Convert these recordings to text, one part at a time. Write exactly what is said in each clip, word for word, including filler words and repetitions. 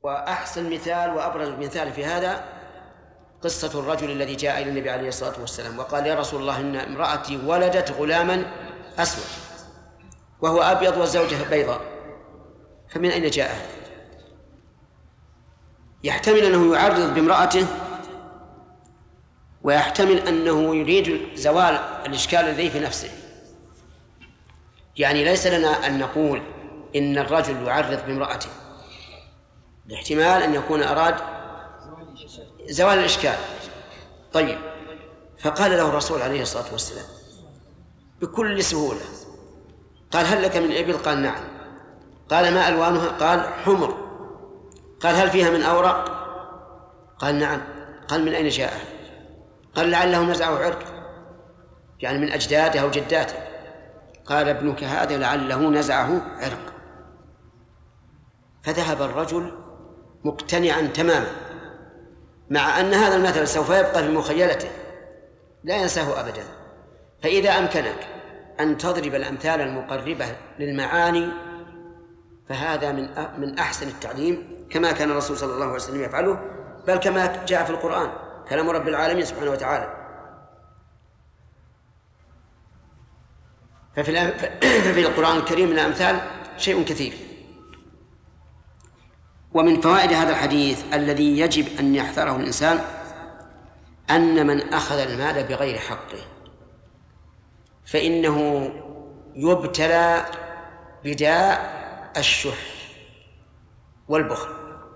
وأحسن مثال وأبرز مثال في هذا قصة الرجل الذي جاء إلى النبي عليه الصلاة والسلام وقال: يا رسول الله، إن امرأتي ولدت غلاما أسود وهو أبيض والزوجة بيضاء، فمن أين جاء هذا؟ يحتمل أنه يعرض بامرأته، ويحتمل أنه يريد زوال الإشكال الذي في نفسه. يعني ليس لنا أن نقول إن الرجل يعرض بامرأته، الاحتمال أن يكون أراد زوال الإشكال. طيب، فقال له الرسول عليه الصلاة والسلام بكل سهولة، قال: هل لك من إبل؟ قال: نعم. قال: ما ألوانها؟ قال: حمر. قال: هل فيها من أورق؟ قال: نعم. قال: من أين جاء؟ قال: لعله نزعه عرق، يعني من أجداده أو جداته. قال: ابنك هذا لعله نزعه عرق. فذهب الرجل مقتنعا تماما، مع أن هذا المثل سوف يبقى في مخيلته لا ينساه أبدا. فإذا أمكنك أن تضرب الأمثال المقربة للمعاني فهذا من من أحسن التعليم، كما كان الرسول صلى الله عليه وسلم يفعله، بل كما جاء في القرآن كلام رب العالمين سبحانه وتعالى. ففي ففي القرآن الكريم من الأمثال شيء كثير. ومن فوائد هذا الحديث الذي يجب أن يحذره الإنسان أن من أخذ المال بغير حقه فإنه يبتلى بداء الشح والبخل.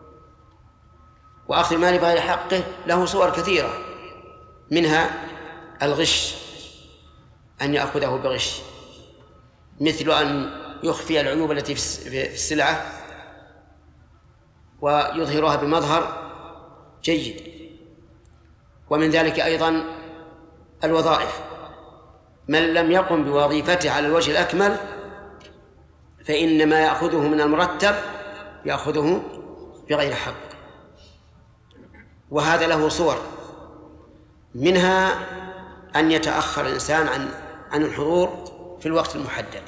وأخذ المال بغير حقه له صور كثيرة، منها الغش، أن يأخذه بغش، مثل أن يخفي العيوب التي في السلعة ويظهرها بمظهر جيد. ومن ذلك أيضا الوظائف، من لم يقم بوظيفته على الوجه الأكمل فإن ما يأخذه من المرتب يأخذه بغير حق. وهذا له صور، منها أن يتأخر الإنسان عن عن الحضور في الوقت المحدد.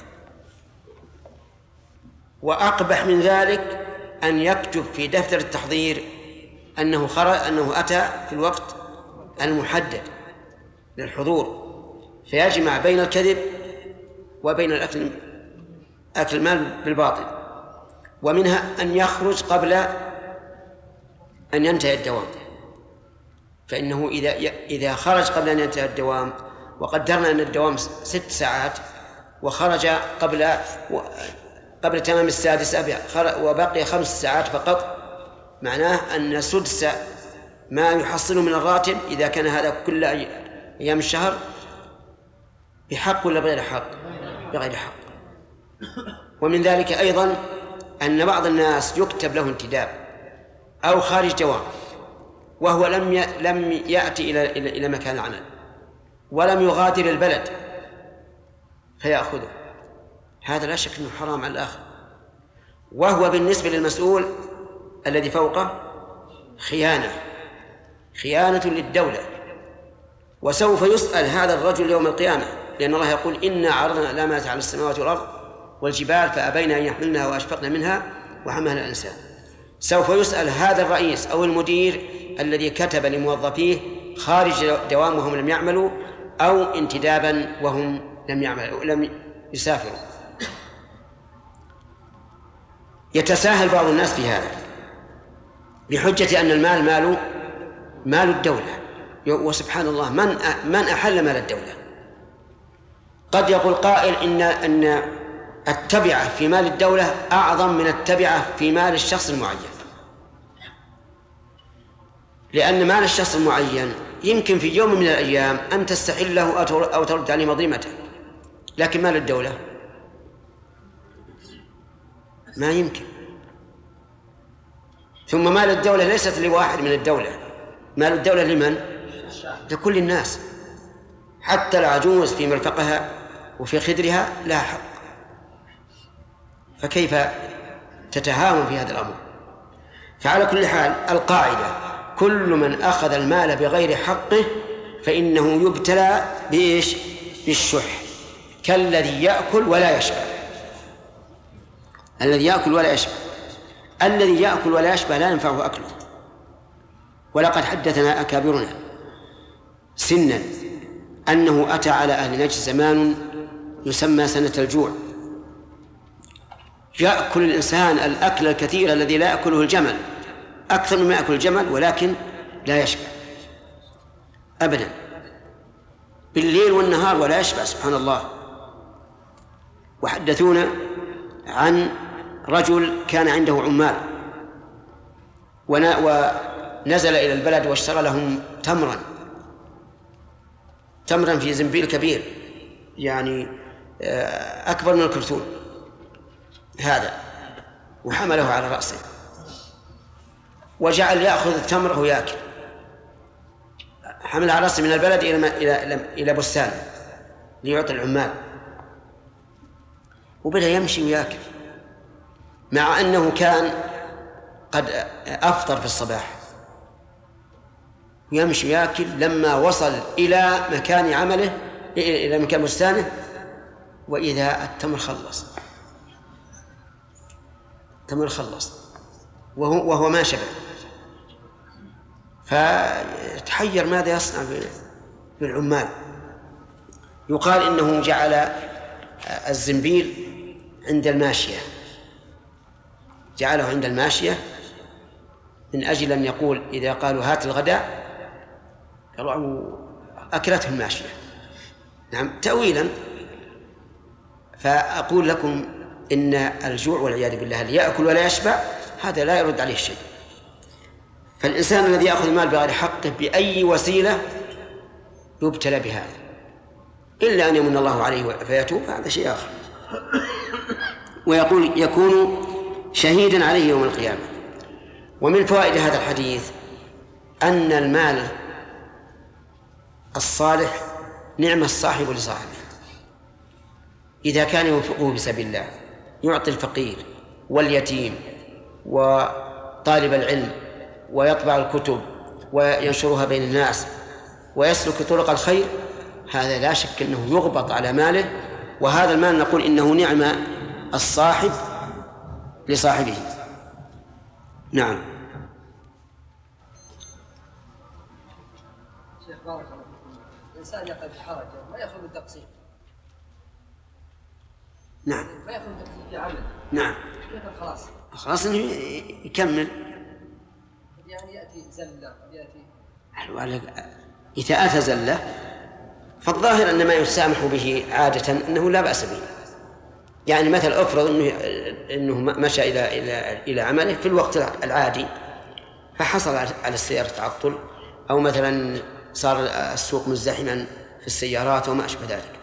وأقبح من ذلك أن يكتب في دفتر التحضير أنه خرج أنه أتى في الوقت المحدد للحضور، فيجمع بين الكذب وبين الأكل أكل المال بالباطل. ومنها أن يخرج قبل أن ينتهي الدوام، فإنه إذا إذا خرج قبل أن ينتهي الدوام، وقدرنا أن الدوام ست ساعات وخرج قبل قبل تمام السادسة وبقي خمس ساعات فقط، معناه أن سدس ما يحصل من الراتب إذا كان هذا كل أيام الشهر بحق ولا بغير حق؟ بغير حق. ومن ذلك أيضا أن بعض الناس يكتب له انتداب أو خارج دوام وهو لم لم يأتي إلى إلى مكان العمل ولم يغادر البلد فيأخذه، هذا لا شك أنه حرام على الآخر. وهو بالنسبة للمسؤول الذي فوقه خيانة خيانة للدولة، وسوف يسأل هذا الرجل يوم القيامة، لأن الله يقول: إنا عرضنا الأمانة على السماوات والأرض والجبال فأبين أن يحملنها وأشفقن منها وحملها الإنسان. سوف يسأل هذا الرئيس أو المدير الذي كتب لموظفيه خارج دوام وهم لم يعملوا، أو انتدابا وهم لم يعملوا لم يسافروا. يتساهل بعض الناس في هذا بحجة أن المال مال مال الدولة، وسبحان الله من من أحل مال الدولة؟ قد يقول قائل إن أن التبعة في مال الدولة أعظم من التبعة في مال الشخص المعين، لأن مال الشخص المعين يمكن في يوم من الأيام أن تستحله أو ترد عليه مظلمته، لكن مال الدولة ما يمكن. ثم مال الدولة ليست لواحد من الدولة، مال الدولة لمن؟ لكل الناس، حتى العجوز في مرفقها وفي خدرها لا حق، فكيف تتهاون في هذا الأمر؟ فعلى كل حال القاعدة: كل من أخذ المال بغير حقه فإنه يبتلى بإيش؟ بالشح، كالذي يأكل ولا يشبع. الذي يأكل ولا يشبع الذي يأكل ولا يشبع لا ينفعه أكله. ولقد حدثنا أكابرنا سنا أنه أتى على أهل نجد زمان يسمى سنة الجوع، يأكل الإنسان الأكل الكثير الذي لا يأكله الجمل، أكثر مما يأكل الجمل، ولكن لا يشبع أبدا، بالليل والنهار ولا يشبع، سبحان الله. وحدثونا عن رجل كان عنده عمال ونزل إلى البلد واشترى لهم تمرا تمرا في زنبيل كبير، يعني أكبر من الكرتون هذا، وحمله على رأسه وجعل يأخذ التمر ويأكل، حمل على رأسه من البلد إلى إلى إلى بستان ليعطي العمال، وبدأ يمشي ويأكل، مع أنه كان قد أفطر في الصباح، يمشي ويأكل. لما وصل إلى مكان عمله إلى مكان بستانه وإذا التمر خلص، التمر خلص وهو, وهو ما شبع، فتحير ماذا يصنع بالعمال. يقال إنه جعل الزنبيل عند الماشية، جعله عند الماشية من أجل أن يقول إذا قالوا هات الغداء قالوا أكلته الماشية، نعم تأويلا. فأقول لكم إن الجوع والعياذ بالله اللي يأكل ولا يشبع هذا لا يرد عليه شيء. فالإنسان الذي يأخذ المال بغير حقه بأي وسيلة يبتلى بهذا، إلا أن يمن الله عليه فيتوب، هذا شيء آخر. ويقول يكون شهيدا عليه يوم القيامة. ومن فوائد هذا الحديث أن المال الصالح نعم الصاحب لصاحبه إذا كان ينفقه بسبيل الله، يعطي الفقير واليتيم وطالب العلم ويطبع الكتب وينشرها بين الناس ويسلك طرق الخير، هذا لا شك أنه يغبط على ماله، وهذا المال نقول إنه نعم الصاحب لصاحبه. نعم. شيخ بارك الله فيكم، الإنسان يقع في حرج ما يأخذ التقسيم. نعم. ما يأخذ التقسيم في عمل. نعم. كيف الخلاص؟ خلاص إنه يكمل. يعني يأتي زلة يأتي. إذا أتى زلة فالظاهر أن ما يسامح به عادة أنه لا بأس به. يعني مثل أفرض أنه أنه مشى إلى إلى إلى عمله في الوقت العادي فحصل على السيارة تعطل، أو مثلا صار السوق مزدحما في السيارات وما أشبه ذلك.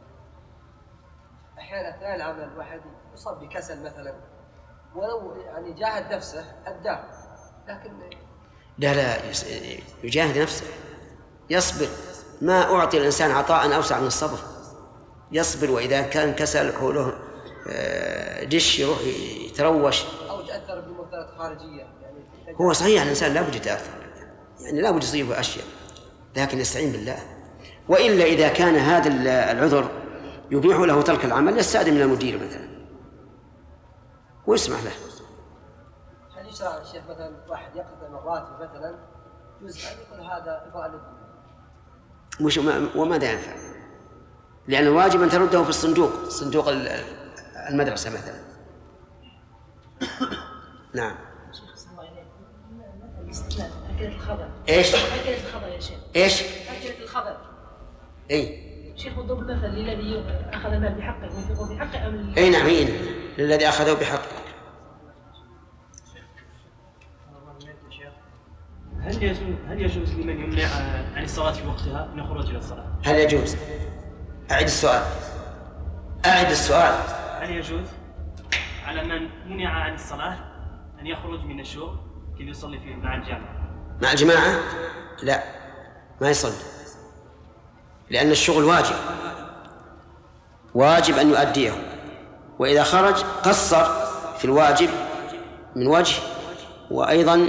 أحيانا أثناء العمل الواحد يصاب بكسل مثلا، ولو يعني جاهد نفسه أداه، لكن لا لا يجاهد نفسه، يصبر. ما أعطي الإنسان عطاء أوسع من الصبر، يصبر. وإذا كان كسل حوله دش يروح يتروش أو يتأثر بمؤثرات خارجية. يعني هو صحيح الإنسان لا بد يتأثر، يعني لا بد يصيبه أشياء، لكن يستعين بالله. وإلا إذا كان هذا العذر يبيح له ترك العمل يستأذن من المدير مثلا ويسمح له. هل يشرع الشيخ مثلا واحد يقضي مرات مثلا جزء أن يقول هذا إضاءة مش وماذا ينفع؟ لأن الواجب أن ترده في الصندوق، صندوق المدرسة مثلا. نعم. أكلة الخضر. إيش؟ أكلة الخضر يا شيخ. إيش؟ أكلة الخضر. إيه. شيخ وضرب مثل للذي أخذ المال بحقه ينفقه بحقه أم أي نعم إيه للذي أخذه بحقه. هل يجوز هل يجوز لمن يمنع عن الصلاة في وقتها أن يخرج إلى الصلاة؟ هل يجوز؟ أعد السؤال. أعد السؤال. هل يجوز على من منع عن الصلاة أن يخرج من الشغل كي يصلي فيه مع الجماعة؟ مع الجماعة؟ لا، ما يصلي، لأن الشغل واجب، واجب أن يؤديه، وإذا خرج قصر في الواجب من وجه، وأيضا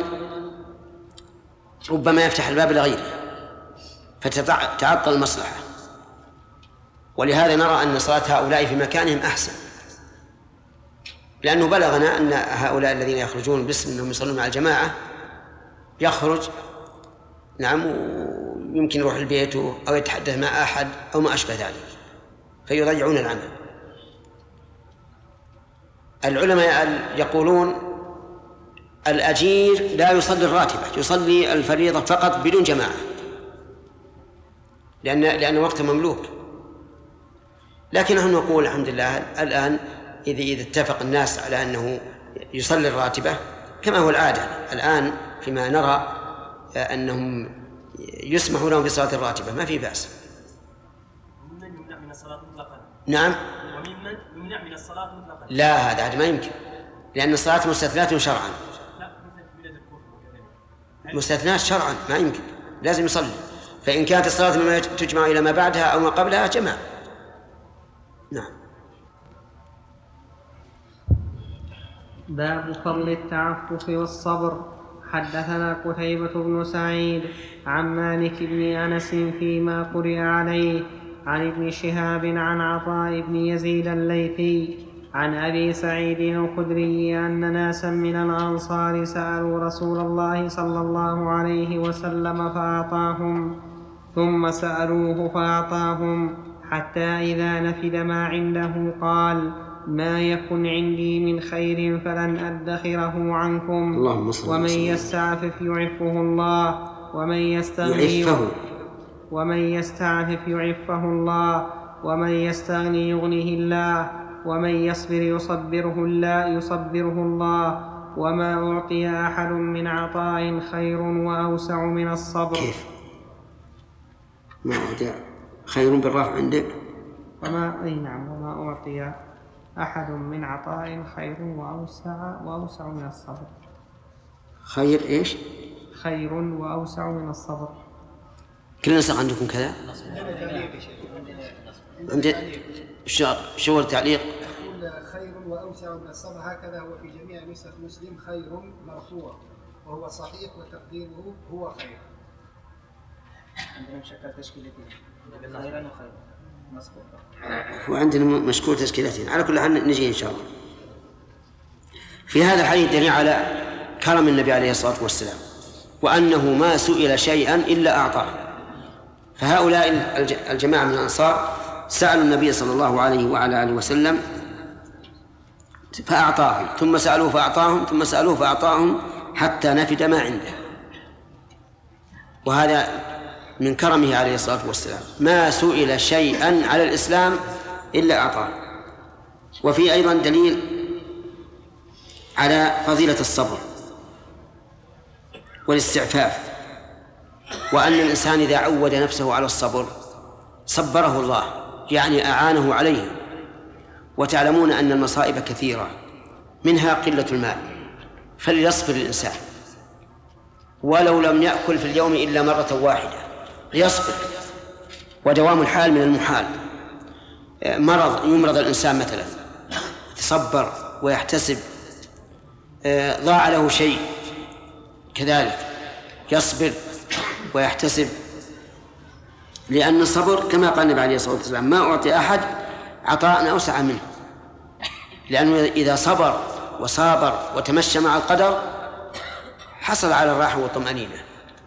ربما يفتح الباب لغيره فتتعطل المصلحة. ولهذا نرى أن صلاة هؤلاء في مكانهم أحسن، لأنه بلغنا أن هؤلاء الذين يخرجون باسم أنهم يصلون مع الجماعة يخرج نعم ويمكن يروح البيت أو يتحدث مع أحد أو ما أشبه ذلك فيضيعون العمل. العلماء يقولون الأجير لا يصلي الراتبة، يصلي الفريضة فقط بدون جماعة، لأن لأن وقته مملوك. لكن نحن نقول الحمد لله الآن إذا إذا اتفق الناس على أنه يصلي الراتبة كما هو العادة الآن، فيما نرى أنهم يسمح لهم بصلاة الراتبة ما في بأس. وممن يمنع من الصلاة مطلقا. نعم. وممن يمنع من الصلاة مطلقا. لا هذا هذا ما يمكن، لأن الصلاة مستثنات شرعا. لا مثل بلاد الكفر وكذا. مستثنات شرعا ما يمكن، لازم يصلي. فإن كانت الصلاة مما تجمع إلى ما بعدها أو ما قبلها جمع. نعم. باب فضل التعفف والصبر. حدثنا قتيبة بن سعيد عن مالك بن أنس فيما قرئ عليه عن ابن شهاب عن عطاء بن يزيد الليثي عن أبي سعيد الخدري أن ناسا من الأنصار سألوا رسول الله صلى الله عليه وسلم فأعطاهم، ثم سألوه فأعطاهم، حتى إذا نفد ما عنده قال: ما يكن عندي من خير فلن أدخره عنكم، ومن يستعفف يعفه الله، ومن يستغني يعفه ومن يستعفف يعفه الله، ومن يستغني يغنه الله، ومن يصبر يصبره الله يصبره الله، وما أعطي أحد من عطاء خير وأوسع من الصبر. كيف؟ ما أعطي خير بالرفع عندك؟ وما أي نعم وما أعطي أحد من عطاء خير وأوسع وأوسع من الصبر. خير إيش؟ خير وأوسع من الصبر. كل نسخ عندكم كذا؟ عند شو التعليق؟ يقول خير وأوسع من الصبر، هكذا هو في جميع نسخ مسلم خير مرفوع، وهو صحيح وتقديره هو خير. عندنا مشكل تشكيلتين خيرا وخير مسكوت، وعندنا مشكور تشكيلتين. على كل حال نجي إن شاء الله. في هذا الحديث دليل على كرم النبي عليه الصلاة والسلام، وأنه ما سئل شيئا إلا أعطاه. فهؤلاء الجماعة من الأنصار سألوا النبي صلى الله عليه وعلى آله وسلم فأعطاهم، ثم سألوه فأعطاهم، ثم سألوه فأعطاهم، حتى نفد ما عنده. وهذا من كرمه عليه الصلاة والسلام، ما سئل شيئا على الإسلام إلا أعطاه. وفي أيضا دليل على فضيلة الصبر والاستعفاف، وأن الإنسان إذا عود نفسه على الصبر صبره الله، يعني أعانه عليه. وتعلمون أن المصائب كثيرة، منها قلة المال، فليصبر الإنسان ولو لم يأكل في اليوم إلا مرة واحدة، ليصبر. ودوام الحال من المحال. مرض يمرض الإنسان مثلا يتصبر ويحتسب، ضاع له شيء كذلك يصبر ويحتسب، لأن الصبر كما قال النبي عليه الصلاة والسلام: ما أعطي أحد عطاء أوسع منه. لأنه إذا صبر وصابر وتمشى مع القدر حصل على الراحة والطمأنينة.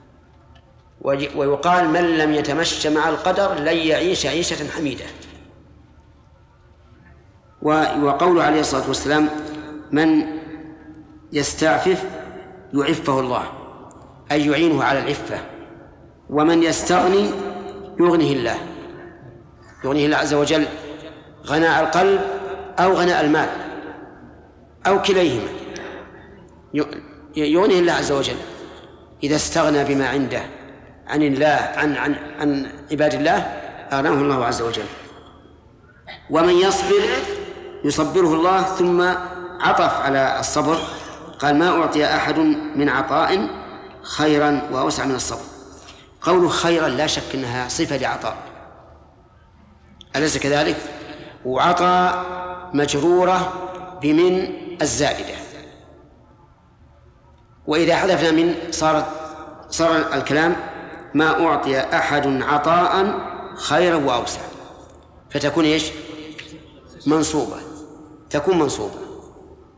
ويقال: من لم يتمشى مع القدر لن يعيش عيشة حميدة. وقوله عليه الصلاة والسلام: من يستعفف يعفه الله، أي يعينه على العفة. ومن يستغني يغنيه الله، يغنيه الله عز وجل غناء القلب أو غناء المال أو كليهما، يغنيه الله عز وجل إذا استغنى بما عنده عن الله عن عن عن عباد الله أغناه الله عز وجل. ومن يصبر يصبره الله، ثم عطف على الصبر قال: ما أعطي أحد من عطاء خيرا وأوسع من الصبر. قوله خيرا لا شك أنها صفة لعطاء، أليس كذلك؟ وعطاء مجرورة بمن الزائدة، وإذا حذفنا من صار صار الكلام: ما أعطي أحد عطاء خيرا وأوسع، فتكون إيش؟ منصوبة، تكون منصوبة.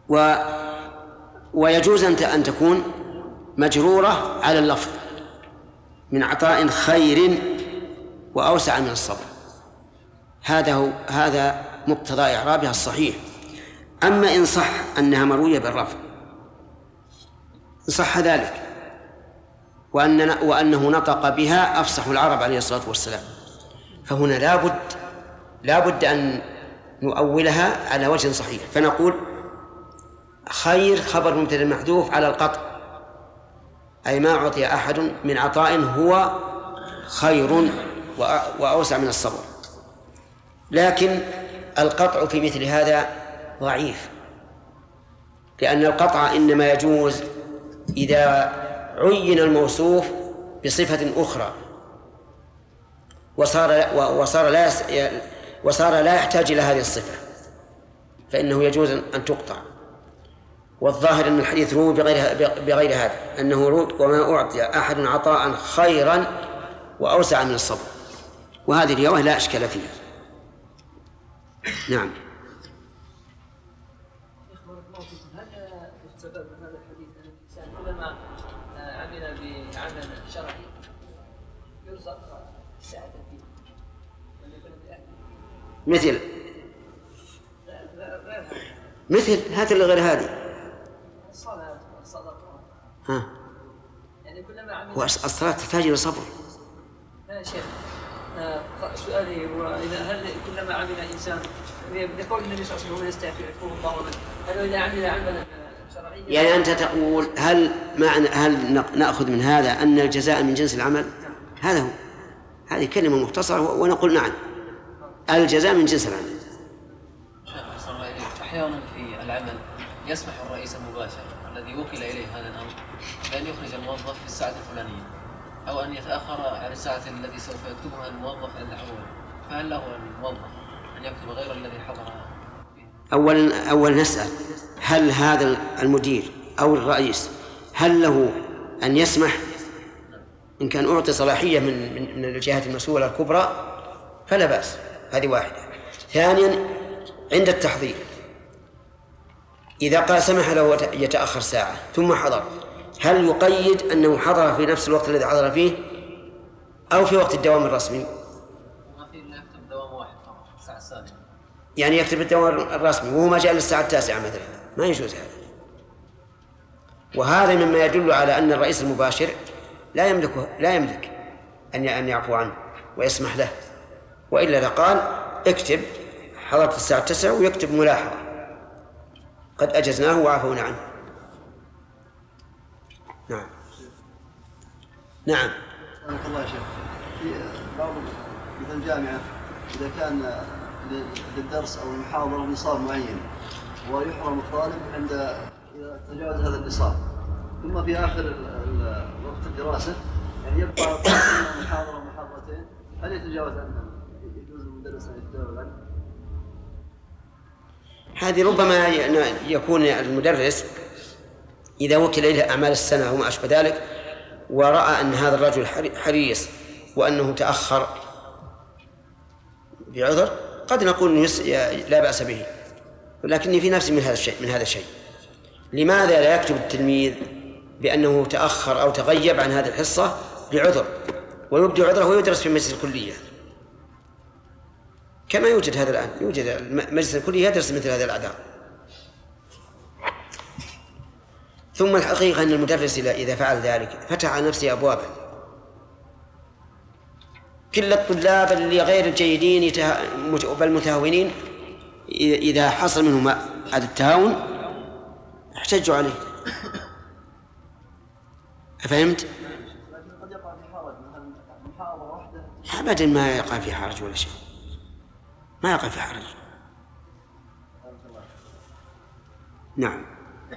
و ويجوز أن تكون مجرورة على اللفظ من عطاء خير وأوسع من الصبر. هذا هو هذا مقتضى إعرابها الصحيح. أما إن صح أنها مروية بالرفع، إن صح ذلك وأننا وأنه نطق بها أفصح العرب عليه الصلاة والسلام، فهنا لابد لابد أن نؤولها على وجه صحيح، فنقول خير خبر مبتدأ محذوف على القطع، أي ما أعطي أحد من عطاء هو خير وأوسع من الصبر. لكن القطع في مثل هذا ضعيف، لأن القطع إنما يجوز إذا عين الموصوف بصفة أخرى وصار وصار لا وصار لا يحتاج إلى هذه الصفة، فإنه يجوز أن تقطع. والظاهر أن الحديث روي بغير بغير هذا، أنه روي وما أعطي أحد عطاء خيرا وأوسع من الصبر، وهذه الرواية لا أشكال فيها. نعم. هل يستفاد من هذا الحديث أن الإنسان كلما عمل بعمل شرعي يرزق سعادة فيه؟ مثل مثل هذا اللي غير هذه الصلاة والصدقة. ها. يعني كلما عمل. والصلاة تحتاج إلى صبر. لا شيخ. سؤالي هو إذا هل كلما عمل إنسان بقول النبي صلى الله عليه وسلم يستعفو الله منه، هل إذا عمل عملا شرعيا؟ يعني أنت تقول هل معنى هل نأخذ من هذا أن الجزاء من جنس العمل؟ هذا هو. هذه كلمة مختصرة ونقول نعم، الجزاء من جنس العمل. أحيانا في العمل يسمح الرئيس المباشر الذي وكل إليه هذا الأمر بأن يخرج الموظف في الساعة الفلانية أو أن يتأخر عن الساعة التي سوف يكتبها الموظف عند حضوره، فهل له الموظف أن يكتب غير الذي حضر فيه؟ أولا أولا نسأل هل هذا المدير أو الرئيس هل له أن يسمح؟ إن كان أعطي صلاحية من من الجهات المسؤولة الكبرى فلا بأس، هذه واحدة. ثانيا عند التحضير إذا قال سمح له يتأخر ساعة ثم حضر، هل يقيد أنه حضر في نفس الوقت الذي حضر فيه أو في وقت الدوام الرسمي؟ ما في إلا يكتب دوام واحد فقط الساعة السادسة، يعني يكتب الدوام الرسمي وهو ما جاء للساعة التاسعة مثلا، ما يجوز هذا. وهذا مما يدل على أن الرئيس المباشر لا يملك لا يملك أن أن يعفو عنه ويسمح له، وإلا لقال اكتب حضرت الساعة التاسعة ويكتب ملاحظة قد أجزناه وعفونا عنه. نعم. نعم. بارك الله يا شيخ. في بعض مثل الجامعة إذا كان للدرس أو المحاضرة نصاب معين ويحرم الطالب عند إذا تجاوز هذا النصاب، ثم في آخر وقت الدراسة يعني يبقى محاضرة ومحاضرتين، هل يتجاوز عنه؟ يجوز المدرس أن يتجاوز عنه؟ هذه ربما يكون المدرس إذا وكل إليه أعمال السنة وما أشبه ذلك ورأى أن هذا الرجل حريص وأنه تأخر بعذر قد نقول لا بأس به، ولكني في نفسي من هذا الشيء من هذا الشيء لماذا لا يكتب التلميذ بأنه تأخر أو تغيب عن هذه الحصة بعذر ويبدي عذره ويدرس في مجلس الكلية كما يوجد هذا الآن، يوجد مجلس الكلية يدرس مثل هذا الأعذار. ثم الحقيقة أن المدرس إذا فعل ذلك فتح على نفسه أبوابا، كل الطلاب اللي غير الجيدين بل متهاونين إذا حصل منهم هذا التهاون احتجوا عليه. أفهمت؟ أبدا ما يقع في حرج ولا شيء، ما يقع في حرج. نعم.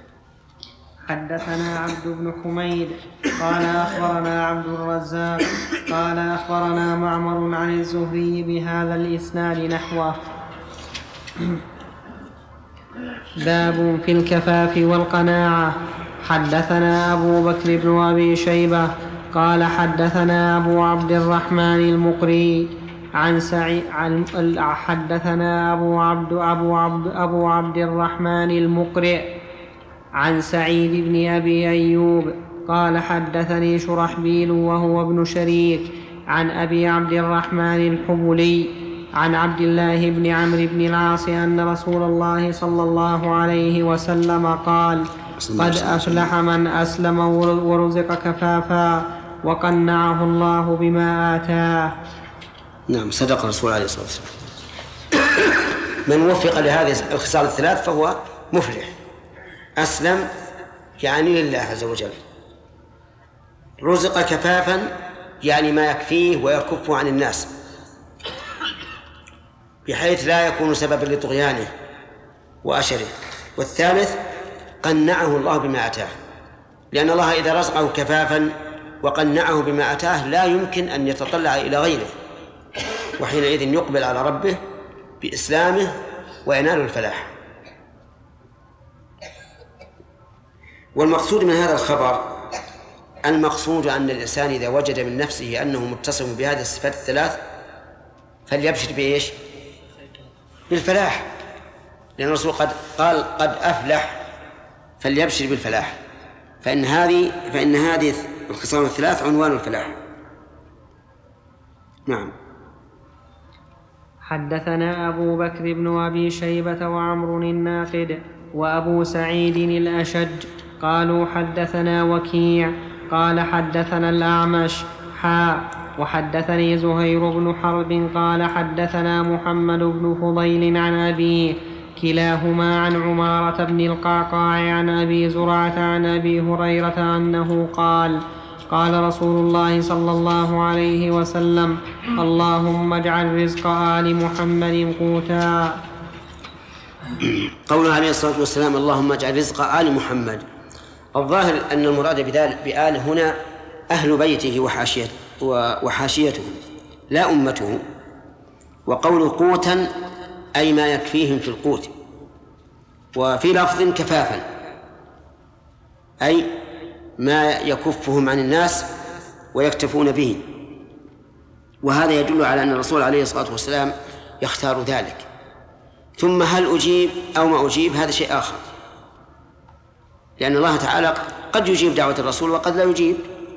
حدثنا عبد بن حميد قال أخبرنا عبد الرزاق قال أخبرنا معمر عن الزهري بهذا الإسناد نحوه. باب في الكفاف والقناعة. حدثنا أبو بكر بن أبي شيبة قال حدثنا أبو عبد الرحمن المقري عن سعيد عن حدثنا أبو عبد أبو عبد أبو عبد الرحمن المقرئ عن سعيد بن أبي أيوب قال حدثني شرحبيل وهو ابن شريك عن أبي عبد الرحمن الحبلي عن عبد الله بن عمرو بن العاص أن رسول الله صلى الله عليه وسلم قال قد أفلح من أسلم ورزق كفافا وقنعه الله بما آتاه. نعم، صدق الرسول عليه الصلاة والسلام. من وفق لهذه الخصال الثلاث فهو مفلح. أسلم يعني لله عز وجل، رزق كفافا يعني ما يكفيه ويكف عن الناس بحيث لا يكون سببا لطغيانه وأشره. والثالث قنعه الله بما أتاه، لأن الله إذا رزقه كفافا وقنعه بما أتاه لا يمكن أن يتطلع إلى غيره، وحينئذ يقبل على ربه بإسلامه وينال الفلاح. والمقصود من هذا الخبر، المقصود أن الإنسان إذا وجد من نفسه أنه متصف بهذه الصفات الثلاث فليبشر بإيش؟ بالفلاح، لأن الرسول قد قال قد أفلح، فليبشر بالفلاح، فإن هذه فإن هذه الخصال الثلاث عنوان الفلاح. نعم. حدثنا أبو بكر بن أبي شيبة وعمر الناقد وأبو سعيد الأشج قالوا حدثنا وكيع قال حدثنا الأعمش حاء وحدثني زهير بن حرب قال حدثنا محمد بن فضيل عن أبيه كلاهما عن عمارة بن القعقاع عن أبي زرعة عن أبي هريرة أنه قال قال رسول الله صلى الله عليه وسلم اللهم اجعل رزق آل محمد قوتا. قوله عليه الصلاة والسلام اللهم اجعل رزق آل محمد، الظاهر أن المراد بذلك بآل هنا أهل بيته وحاشيته, وحاشيته لا أمته. وقول قوتا أي ما يكفيهم في القوت، وفي لفظ كفافا أي ما يكفهم عن الناس ويكتفون به. وهذا يدل على أن الرسول عليه الصلاة والسلام يختار ذلك. ثم هل أجيب أو ما أجيب هذا شيء آخر، لأن الله تعالى قد يجيب دعوة الرسول وقد لا يجيب،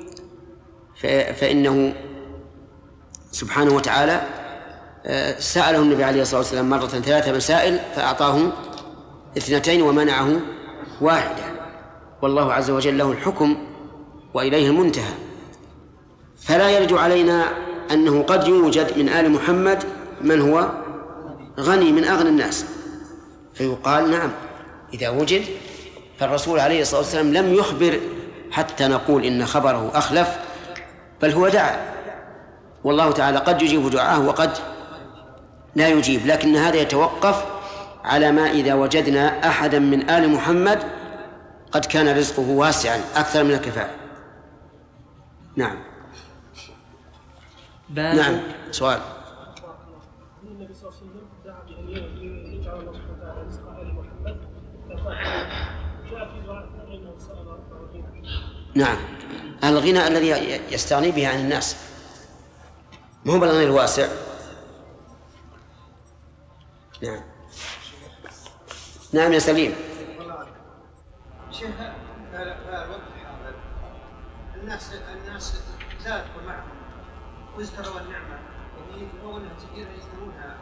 فإنه سبحانه وتعالى سأله النبي عليه الصلاة والسلام مرة ثلاثة مسائل فأعطاه اثنتين ومنعه واحدة، والله عز وجل له الحكم وإليه المنتهى. فلا يرد علينا أنه قد يوجد من آل محمد من هو غني من أغنى الناس، فيقال نعم إذا وجد. فالرسول عليه الصلاة والسلام لم يخبر حتى نقول إن خبره أخلف، بل هو دعا، والله تعالى قد يجيب دعاه وقد لا يجيب، لكن هذا يتوقف على ما إذا وجدنا أحدا من آل محمد قد كان رزقه واسعا أكثر من الكفاية. نعم. نعم. سؤال. النبي صلى الله عليه وسلم دعا بأن يجعل الله سبحانه وتعالى رزق آل محمد جاء في دعاء أنه سأل ربه. نعم، الغنى الذي يستغني به عن الناس، ما هو بالغنى الواسع. نعم. نعم يا سليم. شيخ الوقت الحاضر الناس الناس زادوا معهم وازدروا النعمة ويجدونها تجيرها يزدرونها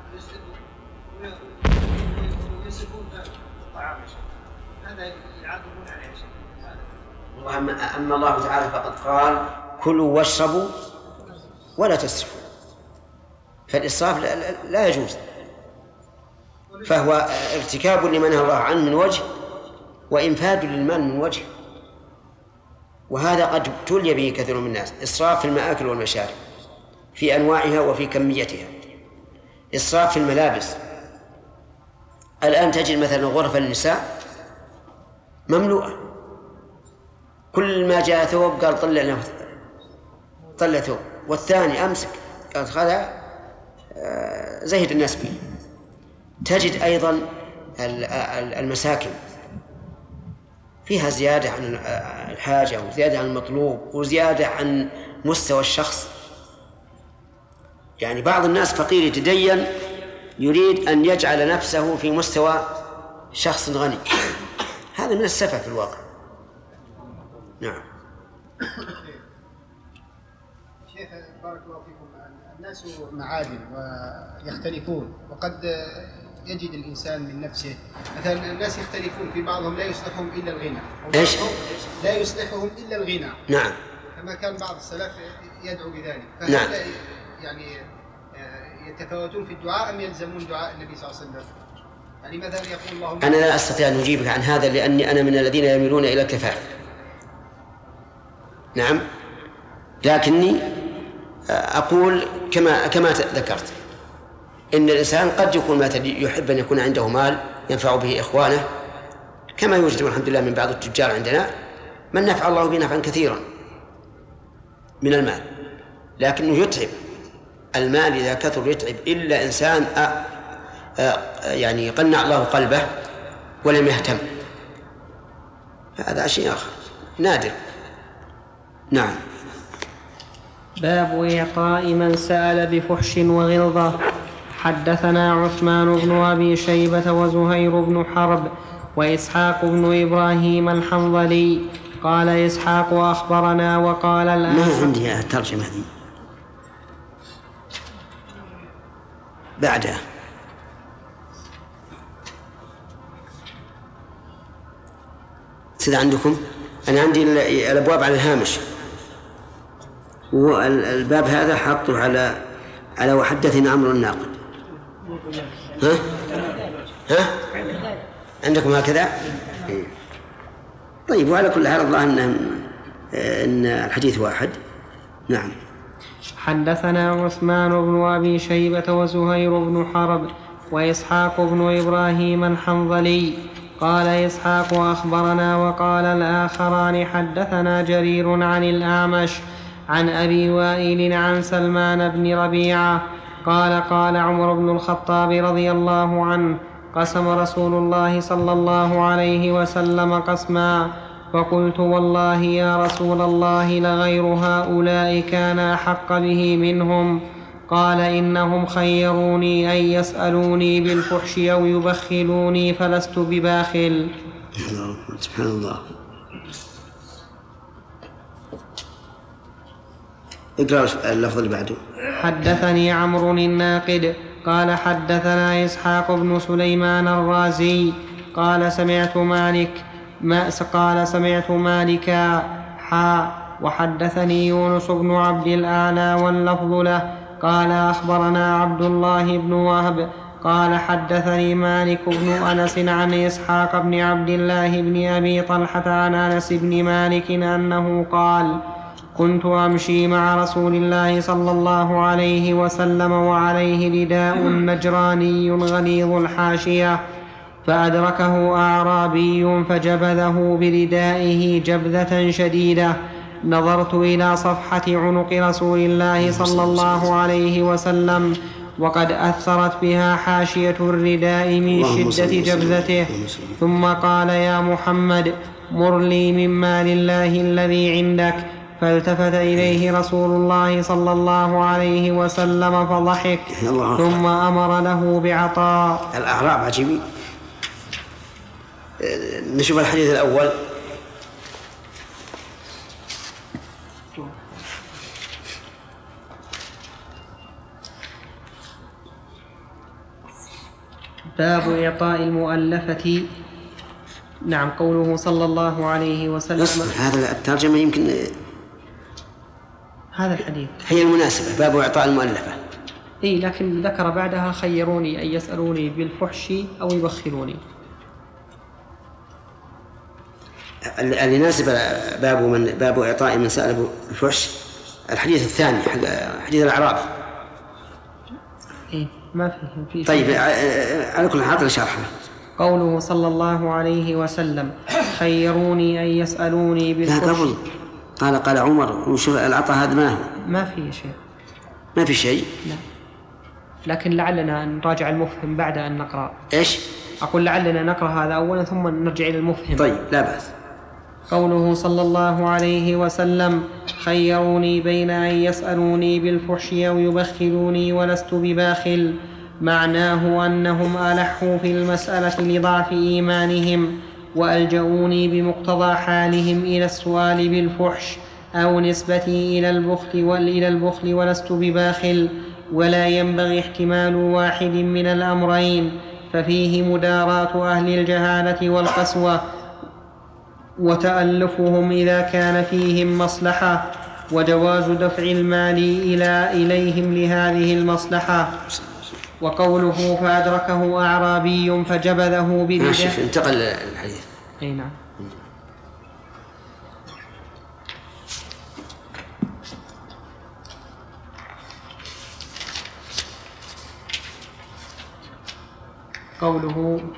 ويسبون الطعام، هذا يعاقبون عليه شيء. أما الله تعالى فقد قال كلوا واشربوا ولا تسرفوا، فالإسراف لا, لا يجوز، فهو ارتكاب لمن نهى الله عنه من وجه وإنفاد للمال من وجه، وهذا قد ابتلي به كثير من الناس. إسراف في المآكل والمشارب في أنواعها وفي كميتها، إسراف في الملابس. الآن تجد مثلا غرف النساء مملوءة، كل ما جاء ثوب قال طلع طلع ثوب، والثاني أمسك قال خذها زهد الناس به. تجد أيضا المساكن فيها زيادة عن الحاجة وزيادة عن المطلوب وزيادة عن مستوى الشخص. يعني بعض الناس فقير يتدين يريد أن يجعل نفسه في مستوى شخص غني، هذا من السفه في الواقع. نعم. شيخ بارك الله فيكم، الناس معادن ويختلفون، وقد يجد الإنسان من نفسه مثلا الناس يختلفون، في بعضهم لا يصلحهم إلا الغنى، إيش؟ لا يصلحهم إلا الغنى. نعم. كما كان بعض السلف يدعو بذلك. نعم. يعني يتفاوتون في الدعاء أم يلزمون دعاء النبي صلى الله عليه وسلم؟ يعني مثلا يقول اللهم. أنا لا أستطيع أن أجيبك عن هذا لأني أنا من الذين يميلون إلى الكفاف. نعم. لكني أقول كما كما ذكرت إن الإنسان قد يكون ما يحب أن يكون عنده مال ينفع به إخوانه، كما يوجد الحمد لله من بعض التجار عندنا من نفع الله به نفعا كثيرا من المال، لكنه يتعب. المال إذا كثر يتعب، إلا إنسان أ... أ... يعني قنع الله قلبه ولم يهتم، هذا شيء آخر نادر. نعم. باب إعطاء من سأل بفحش وغلظة. حدثنا عثمان بن أبي شيبة وزهير بن حرب وإسحاق بن إبراهيم الحنظلي. قال إسحاق أخبرنا وقال الآن ما عندي الترجمة هذه بعدها. سيد عندكم؟ أنا عندي الأبواب على الهامش، والباب هذا حطه على على وحدثنا عمرو الناقد. ها؟ ها؟ عندكم هكذا؟ طيب، وعلى كل حال الله أن أن الحديث واحد. نعم. حدثنا عثمان بن أبي شيبة وزهير بن حرب وإسحاق بن إبراهيم الحنظلي. قال إسحاق أخبرنا وقال الآخران حدثنا جرير عن الأعمش عن أبي وائل عن سلمان بن ربيعة قال قال عمر بن الخطاب رضي الله عنه: قسم رسول الله صلى الله عليه وسلم قسما، فقلت والله يا رسول الله لغير هؤلاء كان أحق به منهم. قال إنهم خيروني أن يسألوني بالفحش أو يبخلوني فلست بباخل. سبحان الله. اقرأ اللفظ اللي بعده. حدثني عمرو الناقد قال حدثنا إسحاق بن سليمان الرازي قال سمعت مالك ما قال سمعت مالكا حا وحدثني يونس بن عبد الأعلى واللفظ له قال أخبرنا عبد الله بن وهب قال حدثني مالك بن أنس عن إسحاق بن عبد الله بن أبي طلحة عن أنس بن مالك أنه قال: كنت أمشي مع رسول الله صلى الله عليه وسلم وعليه رداء نجراني غليظ الحاشية، فأدركه أعرابي فجبذه بردائه جبذة شديدة. نظرت إلى صفحة عنق رسول الله صلى الله عليه وسلم وقد أثرت بها حاشية الرداء من شدة جبذته، ثم قال: يا محمد مر لي من مال الله الذي عندك. فالتفت إليه رسول الله صلى الله عليه وسلم فضحك، ثم أمر له بعطاء. الأعراب عجيبين. نشوف الحديث الأول. باب إعطاء المؤلفة. نعم. قوله صلى الله عليه وسلم. هذا الترجمة يمكن هذا الحديث هي المناسبة، باب إعطاء المؤلفة. إيه، لكن ذكر بعدها: خيروني أن يسألوني بالفحش أو يبخلوني. اللي ناسب باب من باب إعطاء من سأل بالفحش الحديث الثاني، حديث الأعراب. إيه، ما فيه. طيب، على كل حال شرحه. قوله صلى الله عليه وسلم: خيروني أن يسألوني بالفحش. لا قبل قال قال عمر، وشوف العطاء هذا ما هو ما فيه شيء. ما في شيء. لا، لكن لعلنا نراجع المفهم بعد أن نقرأ. إيش؟ أقول لعلنا نقرأ هذا أولا ثم نرجع إلى المفهم. طيب، لا بأس. قوله صلى الله عليه وسلم: خيروني بين أن يسألوني بالفحش أو يبخلوني ولست بباخل، معناه أنهم ألحوا في المسألة لضعف إيمانهم، وألجؤوني بمقتضى حالهم إلى السؤال بالفحش أو نسبتي إلى البخل وإلى البخل ولست بباخل، ولا ينبغي احتمال واحد من الأمرين، ففيه مداراة أهل الجهالة والقسوة وتألفهم إذا كان فيهم مصلحة، وجواز دفع المال إلى إليهم لهذه المصلحة. وقوله فأدركه أعرابي فجبذه برداء. انتقل الحديث. أي نعم. قوله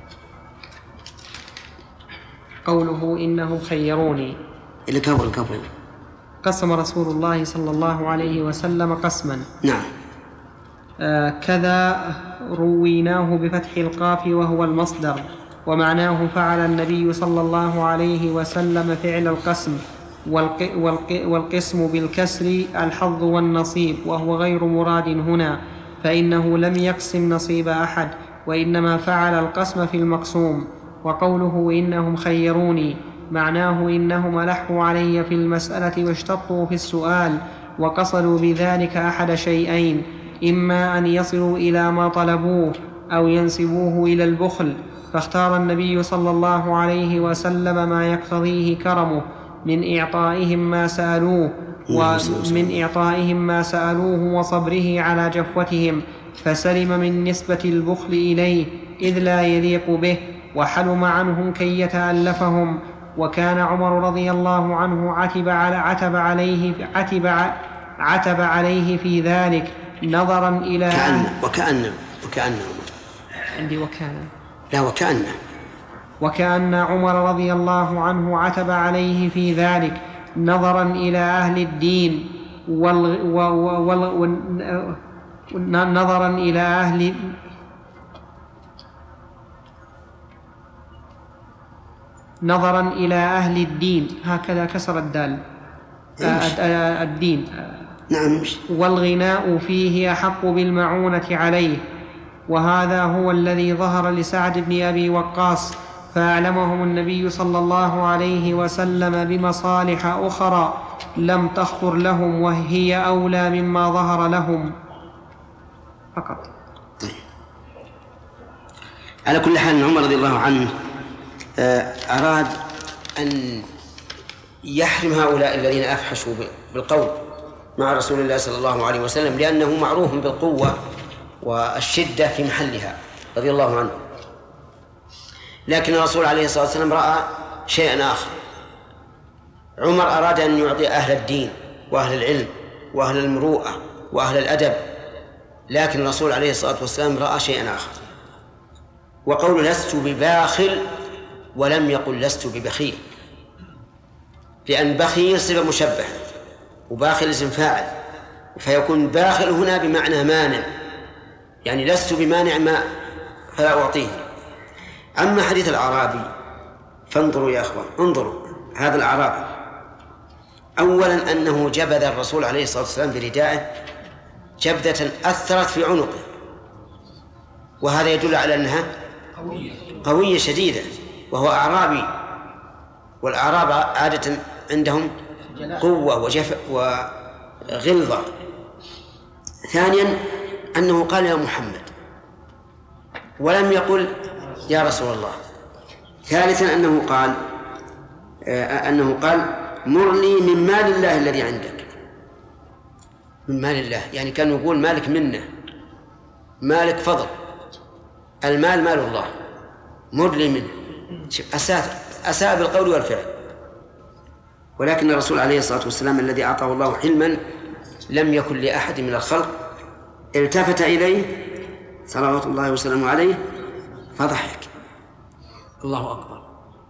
قوله إنهم خيروني. إلى كبر كبر. قسم رسول الله صلى الله عليه وسلم قسما. نعم. آه كذا رويناه بفتح القاف وهو المصدر، ومعناه فعل النبي صلى الله عليه وسلم فعل القسم، والق والق والقسم بالكسر الحظ والنصيب، وهو غير مراد هنا، فإنه لم يقسم نصيب أحد، وإنما فعل القسم في المقسوم. وقوله إنهم خيروني معناه إنهم ألحوا علي في المسألة واشتطوا في السؤال، وقصدوا بذلك أحد شيئين: إما أن يصلوا إلى ما طلبوه أو ينسبوه إلى البخل، فاختار النبي صلى الله عليه وسلم ما يقتضيه كرمه من إعطائهم ما سألوه ومن إعطائهم ما سألوه وصبره على جفوتهم، فسلم من نسبة البخل إليه إذ لا يليق به، وحلم عنهم كي يتألفهم. وكان عمر رضي الله عنه عتب, على عتب, عليه, عتب, عتب عليه في ذلك نظرا إلى كأن وكأن وكأن عندي وكان لا وكأن وكأن عمر رضي الله عنه عتب عليه في ذلك نظرا إلى أهل الدين وال وال وال نظرا إلى أهل نظرا إلى أهل الدين، هكذا كسر الدال الدين. نعم. والغناء فيه أحق بالمعونة عليه، وهذا هو الذي ظهر لسعد بن أبي وقاص، فأعلمهم النبي صلى الله عليه وسلم بمصالح أخرى لم تخطر لهم، وهي أولى مما ظهر لهم فقط. طيب. على كل حال عمر رضي الله عنه أراد أن يحرم هؤلاء الذين أفحشوا بالقول مع رسول الله صلى الله عليه وسلم، لأنه معروف بالقوة والشدة في محلها رضي الله عنه. لكن الرسول عليه الصلاة والسلام رأى شيئا آخر. عمر أراد أن يعطي أهل الدين وأهل العلم وأهل المروءة وأهل الأدب، لكن الرسول عليه الصلاة والسلام رأى شيئا آخر، وقول لست بباخل ولم يقل لست ببخيل، لأن بخيل صفة مشبه وباخل اسم فاعل، فيكون باخل هنا بمعنى مانع، يعني لست بمانع ما فلا أعطيه. أما حديث الأعرابي فانظروا يا أخوان، انظروا هذا الأعرابي أولا أنه جبذ الرسول عليه الصلاة والسلام بردائه جبذة أثرت في عنقه، وهذا يدل على أنها قوية شديدة، وهو أعرابي، والأعراب عادة عندهم قوة وجف وغلظة. ثانيا أنه قال يا محمد ولم يقل يا رسول الله. ثالثا أنه قال أنه قال مر لي من مال الله الذي عندك. من مال الله يعني كان يقول مالك منه، مالك فضل، المال مال الله، مر لي منه. أساء أساء بالقول والفعل. ولكن الرسول عليه الصلاة والسلام الذي أعطاه الله حلما لم يكن لأحد من الخلق التفت إليه صلوات الله وسلامه عليه فضحك. الله أكبر،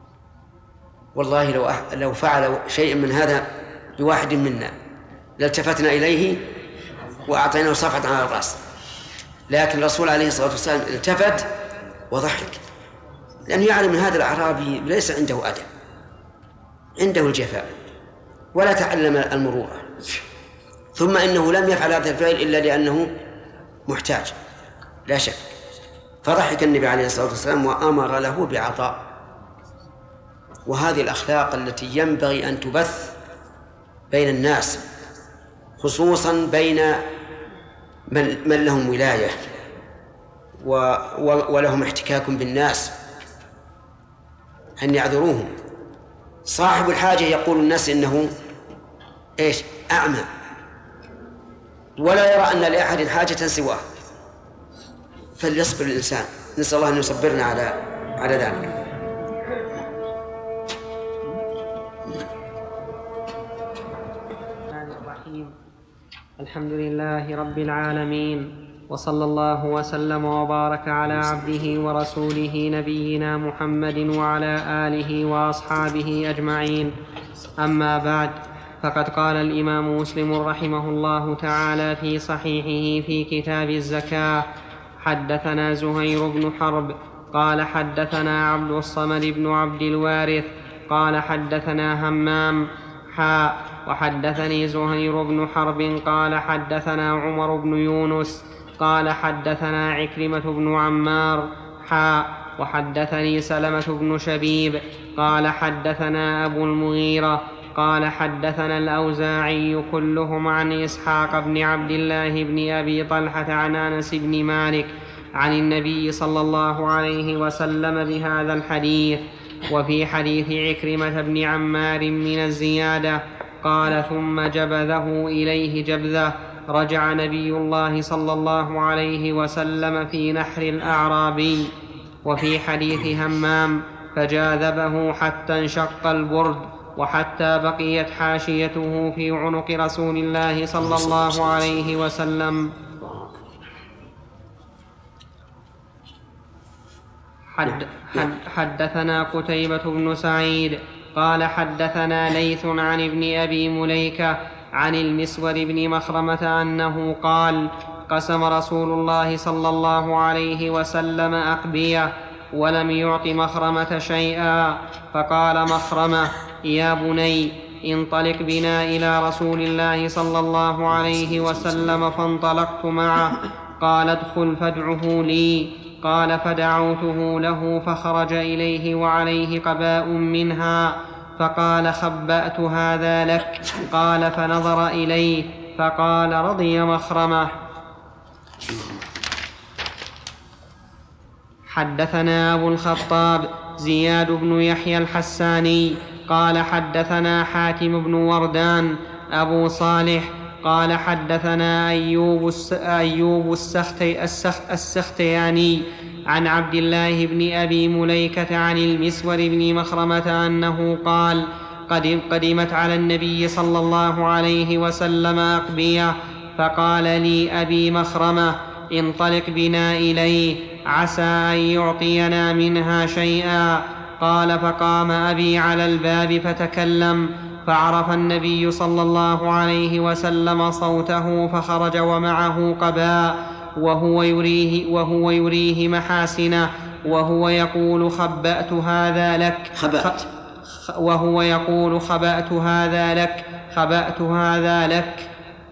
والله لو أح... لو فعل شيء من هذا بواحد منا لالتفتنا إليه وأعطيناه صفعة على الرأس، لكن الرسول عليه الصلاة والسلام التفت وضحك، لأنه يعلم أن هذا الأعرابي ليس عنده أدب، عنده الجفاء ولا تعلم المروءة، ثم إنه لم يفعل هذا الفعل إلا لأنه محتاج لا شك. فضحك النبي عليه الصلاة والسلام وأمر له بعطاء، وهذه الأخلاق التي ينبغي أن تبث بين الناس، خصوصا بين من لهم ولاية ولهم احتكاك بالناس، أن يعذروهم. صاحب الحاجة يقول الناس إنه إيش أعمى، ولا يرى أن لأحد حاجة سواه، فليصبر الإنسان. نسأل الله أن يصبرنا على على ذلك. الحمد لله رب العالمين، وصلى الله وسلم وبارك على عبده ورسوله نبينا محمد وعلى آله وأصحابه أجمعين. أما بعد، فقد قال الإمام مسلم رحمه الله تعالى في صحيحه في كتاب الزكاة: حدثنا زهير بن حرب قال حدثنا عبد الصمد بن عبد الوارث قال حدثنا همام حاء وحدثني زهير بن حرب قال حدثنا عمر بن يونس قال حدثنا عكرمة بن عمار حاء وحدثني سلمة بن شبيب قال حدثنا أبو المغيرة قال حدثنا الأوزاعي كلهم عن إسحاق بن عبد الله بن أبي طلحة عن أنس بن مالك عن النبي صلى الله عليه وسلم بهذا الحديث. وفي حديث عكرمة بن عمار من الزيادة: قال ثم جبذه إليه جبذة. رجع نبي الله صلى الله عليه وسلم في نحر الأعرابي. وفي حديث همام: فجاذبه حتى انشق البرد وحتى بقيت حاشيته في عنق رسول الله صلى الله عليه وسلم. حد حد حدثنا قتيبة بن سعيد قال حدثنا ليث عن ابن أبي مليكة عن المسور بن مخرمة أنه قال: قسم رسول الله صلى الله عليه وسلم أقبية ولم يعط مخرمة شيئا، فقال مخرمة: يا بني انطلق بنا إلى رسول الله صلى الله عليه وسلم. فانطلقت معه. قال: ادخل فادعه لي. قال: فدعوته له فخرج إليه وعليه قباء منها، فقال: خبأت هذا لك. قال: فنظر إليه فقال: رضي مخرمة. حدثنا أبو الخطاب زياد بن يحيى الحساني قال حدثنا حاتم بن وردان أبو صالح قال حدثنا أيوب, أيوب السختي السختياني عن عبد الله بن أبي مليكة عن المسور بن مخرمة أنه قال: قدمت على النبي صلى الله عليه وسلم أقبية، فقال لي أبي مخرمة: انطلق بنا إليه عسى أن يعطينا منها شيئا. قال: فقام أبي على الباب فتكلم، فعرف النبي صلى الله عليه وسلم صوته، فخرج ومعه قباء وهو يريه, وهو يريه محاسنه، وهو يقول: خبأت هذا لك. خبأت وهو يقول: خبأت هذا لك خبأت هذا لك.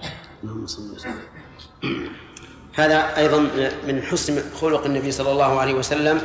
هذا أيضا من حسن خلق النبي صلى الله عليه وسلم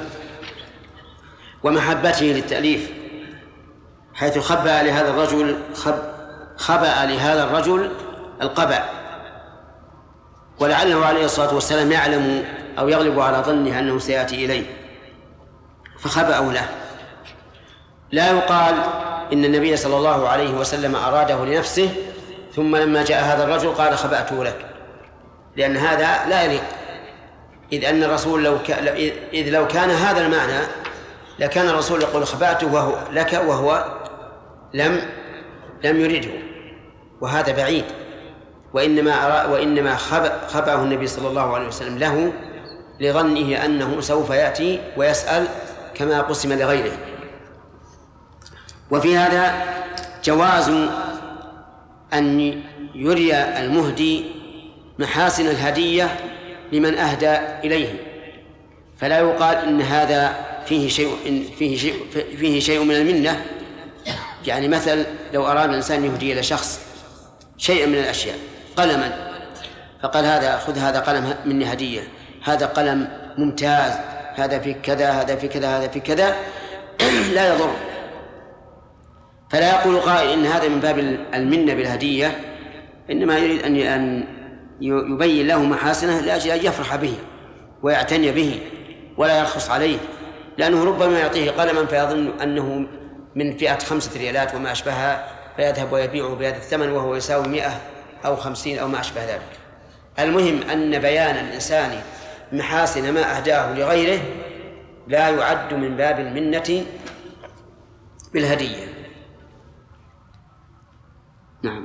ومحبته للتأليف، حيث خبأ لهذا الرجل خب خبأ لهذا الرجل القبع، ولعله عليه الصلاة والسلام يعلم أو يغلب على ظنه أنه سيأتي إليه فخبأه له. لا يقال إن النبي صلى الله عليه وسلم أراده لنفسه ثم لما جاء هذا الرجل قال: خبأته لك، لأن هذا لا يليق، إذ أن الرسول لو ك... إذ لو كان هذا المعنى لكان الرسول يقول: خبأته وهو لك وهو لم لم يرده، وهذا بعيد. وإنما أرى... وإنما خبأ... خبأه النبي صلى الله عليه وسلم له لظنه أنه سوف يأتي ويسأل كما قسم لغيره. وفي هذا جواز أن يري المهدي محاسن الهدية لمن أهدى إليه، فلا يقال إن هذا فيه شيء فيه شيء فيه شيء من المنة. يعني مثل لو أراد الإنسان يهدي إلى شخص شيئا من الأشياء، قلما، فقال: هذا خذ هذا قلم مني هدية، هذا قلم ممتاز، هذا في كذا، هذا في كذا، هذا في كذا، لا يضر، فلا يقول قائل إن هذا من باب المنة بالهدية، إنما يريد أن يبين له محاسنه لأجل أن يفرح به ويعتني به ولا يرخص عليه، لأنه ربما يعطيه قلما فيظن أنه من فئة خمسة ريالات وما أشبهها، فيذهب ويبيعه بهذا الثمن وهو يساوي مئة أو خمسين أو ما أشبه ذلك. المهم أن بيان الإنسان محاسن ما أهداه لغيره لا يعد من باب المنة بالهدية. نعم.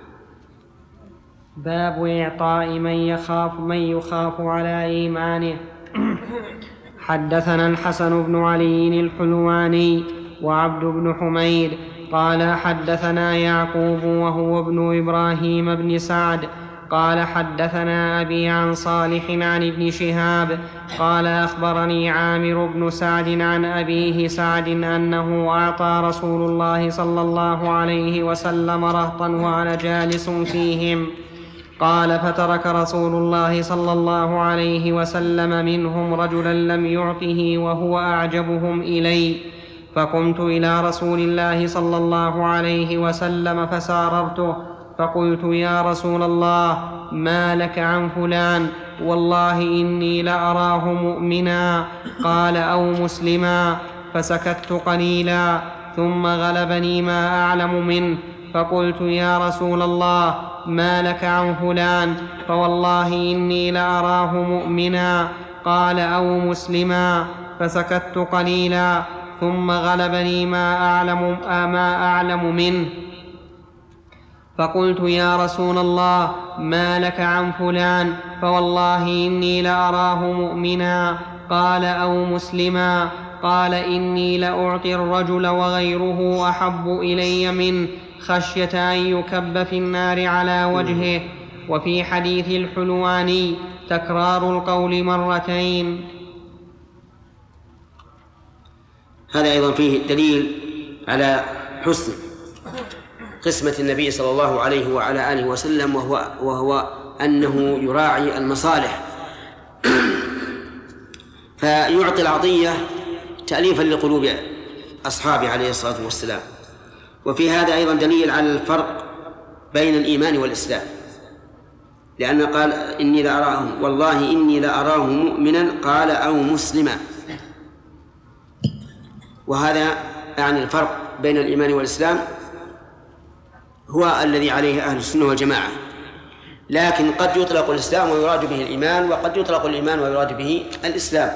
باب إعطاء من يخاف من يخاف على إيمانه. حدثنا الحسن بن علي الحلواني وعبد بن حميد قال حدثنا يعقوب وهو ابن إبراهيم بن سعد قال حدثنا أبي عن صالح عن ابن شهاب قال أخبرني عامر بن سعد عن أبيه سعد أنه أعطى رسول الله صلى الله عليه وسلم رهطا وأنا جالس فيهم. قال فترك رسول الله صلى الله عليه وسلم منهم رجلا لم يعطه وهو أعجبهم إلي، فقمت إلى رسول الله صلى الله عليه وسلم فساررته فقلت يا رسول الله ما لك عن فلان؟ والله إني لأراه مؤمنا. قال أو مسلما. فسكت قليلا ثم غلبني ما أعلم منه فقلت يا رسول الله ما لك عن فلان؟ فوالله إني لأراه مؤمنا. قال أو مسلما. فسكت قليلا ثم غلبني ما أعلم, ما أعلم منه فقلت يا رسول الله ما لك عن فلان؟ فوالله إني لأراه مؤمنا. قال أو مسلما. قال إني لأعطي الرجل وغيره أحب إلي منه خشية أن يكب في النار على وجهه. وفي حديث الحلواني تكرار القول مرتين. هذا أيضا فيه دليل على حسن قسمة النبي صلى الله عليه وعلى آله وسلم، وهو, وهو أنه يراعي المصالح فيعطي العطية تأليفا لقلوب أصحابه عليه الصلاة والسلام. وفي هذا أيضا دليل على الفرق بين الإيمان والإسلام، لأن قال إني لأراه والله إني لأراه مؤمنا قال أو مسلما، وهذا يعني الفرق بين الإيمان والإسلام هو الذي عليه أهل السنة والجماعة. لكن قد يطلق الإسلام ويراد به الإيمان، وقد يطلق الإيمان ويراد به الإسلام.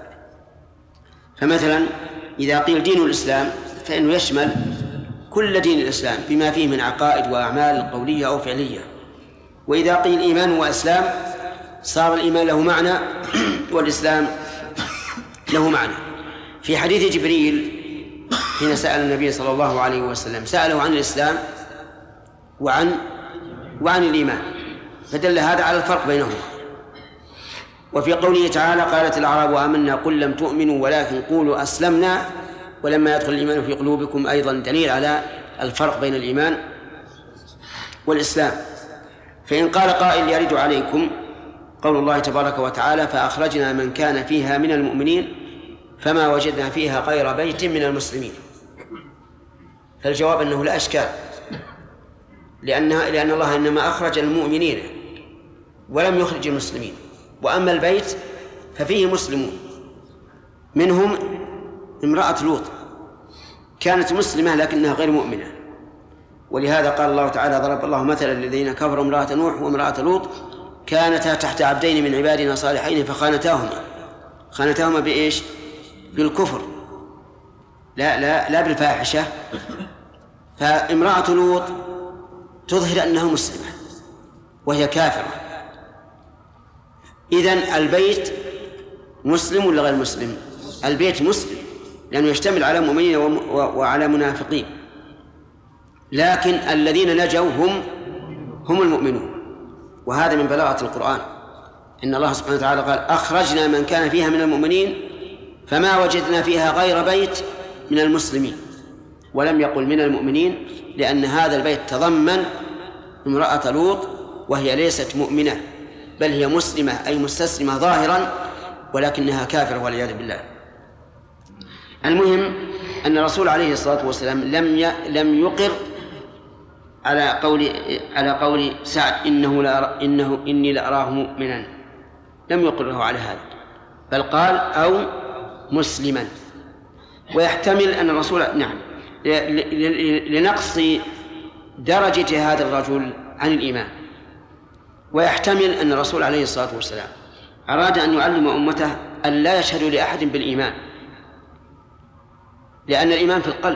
فمثلا إذا قيل دين الإسلام فإنه يشمل كل دين الإسلام بما فيه من عقائد وأعمال قولية أو فعلية. وإذا قيل إيمان وإسلام صار الإيمان له معنى والإسلام له معنى. في حديث جبريل حين سأل النبي صلى الله عليه وسلم سأله عن الإسلام وعن وعن الإيمان، فدل هذا على الفرق بينهما. وفي قوله تعالى قالت الأعراب آمنا قل لم تؤمنوا ولكن قولوا أسلمنا ولما يدخل الإيمان في قلوبكم أيضا دليل على الفرق بين الإيمان والإسلام. فإن قال قائل يرد عليكم قول الله تبارك وتعالى فأخرجنا من كان فيها من المؤمنين فما وجدنا فيها غير بيت من المسلمين، فالجواب أنه لا أشكال، لأنها لأن الله إنما أخرج المؤمنين ولم يخرج المسلمين. وأما البيت ففيه مسلمون، منهم امرأة لوط كانت مسلمة لكنها غير مؤمنة، ولهذا قال الله تعالى ضرب الله مثلا للذين كفروا امرأة نوح وامرأة لوط كانتا تحت عبدين من عبادنا صالحين فخانتاهما خانتاهما بإيش؟ بالكفر، لا لا لا بالفاحشة. فامرأة لوط تظهر أنها مسلمة وهي كافرة. إذن البيت مسلم ولا غير مسلم؟ البيت مسلم لأنه يشتمل على مؤمنين وعلى منافقين، لكن الذين نجوا هم هم المؤمنون. وهذا من بلاغة القرآن، إن الله سبحانه وتعالى قال أخرجنا من كان فيها من المؤمنين فما وجدنا فيها غير بيت من المسلمين، ولم يقل من المؤمنين، لأن هذا البيت تضمن امرأة لوط وهي ليست مؤمنة بل هي مسلمة أي مستسلمة ظاهرا ولكنها كافرة والعياذ بالله. المهم أن الرسول عليه الصلاة والسلام لم لم يقر على قول على قول سعد إنه لا إنه إني لأراه مؤمنا، لم يقره على هذا، بل قال أو مسلما. ويحتمل أن الرسول نعم لنقص درجة هذا الرجل عن الإيمان، ويحتمل أن الرسول عليه الصلاة والسلام أراد أن يعلم أمته أن لا يشهدوا لأحد بالإيمان، لأن الإيمان في القلب،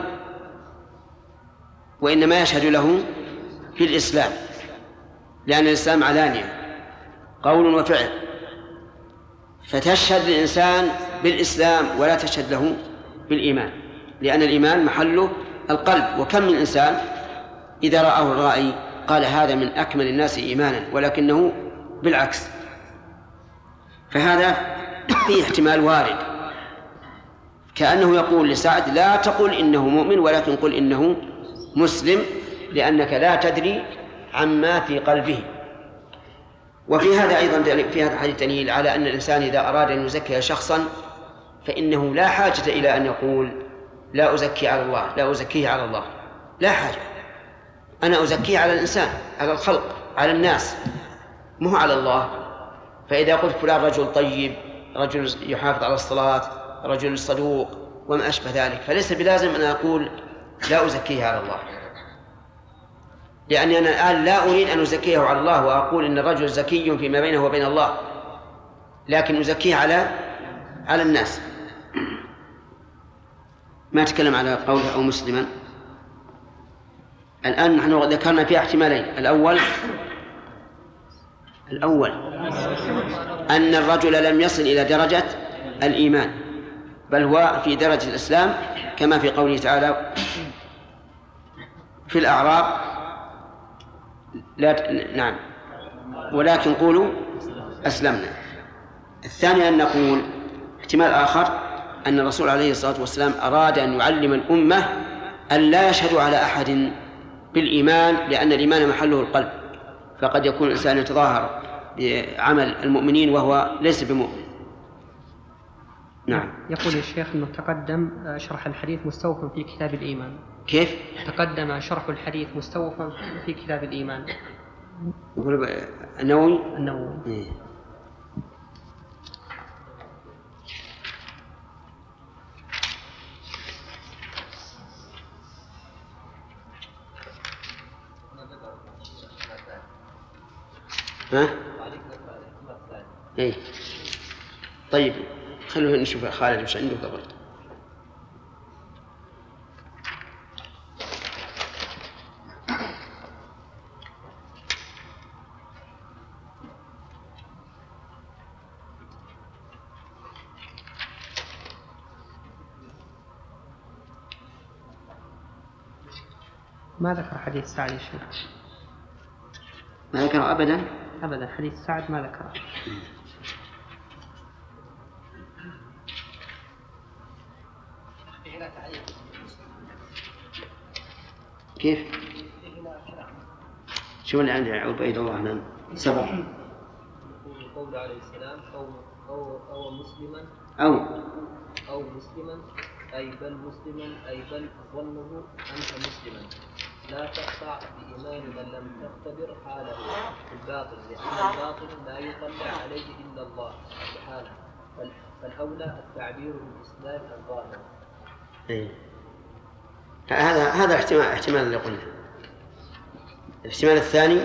وإنما يشهد له في الإسلام، لأن الإسلام علانية قول وفعل، فتشهد للإنسان بالإسلام ولا تشهد له بالإيمان، لأن الإيمان محله القلب. وكم من إنسان إذا رآه الرائي قال هذا من أكمل الناس إيمانا، ولكنه بالعكس. فهذا فيه احتمال وارد، كأنه يقول لسعد لا تقل إنه مؤمن ولكن قل إنه مسلم، لأنك لا تدري عما في قلبه. وفي هذا أيضا في هذا الحديث دليل على أن الإنسان إذا أراد أن يزكي شخصا فإنه لا حاجة إلى أن يقول لا أزكي على الله لا أزكيه على الله، لا حاجة، أنا أزكيه على الإنسان، على الخلق، على الناس، مو على الله. فإذا قلت فلان رجل طيب، رجل يحافظ على الصلاة، رجل صدوق وما أشبه ذلك، فليس بلازم أن أقول لا أزكيه على الله، لأني أنا الآن لا أريد أن أزكيه على الله وأقول إن الرجل زكي فيما بينه وبين الله، لكن أزكيه على على الناس. ما تكلم على قوله أو مسلما. الآن نحن ذكرنا فيه احتمالين. الأول الأول أن الرجل لم يصل إلى درجة الإيمان، بل هو في درجة الإسلام، كما في قوله تعالى في الأعراب لا ت... نعم ولكن قولوا أسلمنا. الثاني أن نقول احتمال آخر أن الرسول عليه الصلاة والسلام أراد أن يعلم الأمة أن لا يشهدوا على أحد بالإيمان، لأن الإيمان محله القلب، فقد يكون الإنسان يتظاهر بعمل المؤمنين وهو ليس بمؤمن. نعم. يقول الشيخ أنه تقدم شرح الحديث مستوفى في كتاب الإيمان. كيف؟ تقدم شرح الحديث مستوفى في كتاب الإيمان. يقول النووي. النووي. إيه. ها؟ إيه. طيب خلونا نشوف خالد وش عنده قبل. ما ذكر حديث سعد يا شيخ. ما ذكره أبدا؟ أبدا حديث سعد ما ذكره. كيف؟ شو اللي عندي عبيد الله هنا سبق. قول عليه السلام أو أو أو مسلما أو أو مسلما أي بل مسلما أي بل ظنه أنت مسلما، لا تقطع بإيمان من لم تختبر حاله الباطل، لأن الباطل لا يطلع عليه إلا الله سبحانه، فالأولى التعبير بالإسلام الظاهر. إيه. هذا هذا احتمال احتمال اللي قلنا. الاحتمال الثاني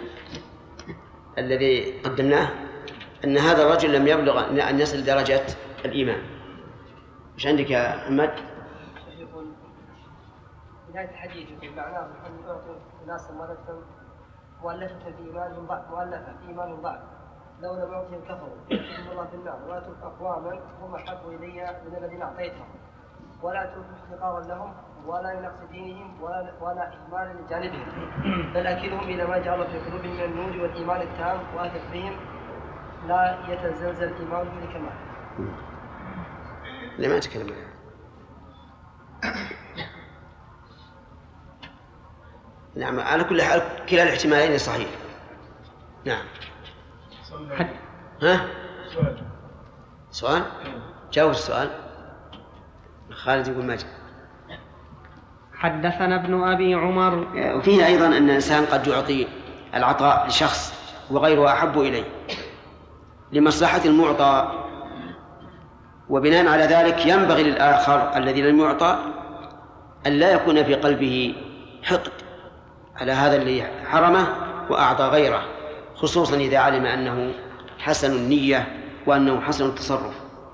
الذي قدمناه أن هذا الرجل لم يبلغ أن يصل درجة الإيمان. إيش عندك يا محمد؟ يقول بداية الحديث يقول معناه أن يعطي الناس مرة مؤلفة الإيمان ضعف مؤلفة إيمان ضعف، لو لم يعطهم كفروا يدخلهم الله في النار، ولا ترك أقواما هم أحب إلي من الذين أعطيتهم، ولا ترك احتقارا لهم ولا لنقص دينهم ولا ولا إهمالا لجانبهم، بل أكلهم إلى ما جعل في قلوبهم من النور والإيمان التام، وأثق بهم لا يتزلزل إيمانهم لكمال. لما أتكلم عنها. نعم على كل حال كلا الاحتمالين صحيح. نعم. ها؟ سؤال؟ جاوب السؤال. خالد يقول ما جاء. حدثنا ابن أبي عمر. وفيه أيضا أن الإنسان قد يعطي العطاء لشخص وغيره أحب إليه لمصلحة المعطى، وبناء على ذلك ينبغي للآخر الذي لم يعطى أن لا يكون في قلبه حقد على هذا اللي حرمه وأعطى غيره، خصوصا إذا علم أنه حسن النية وأنه حسن التصرف.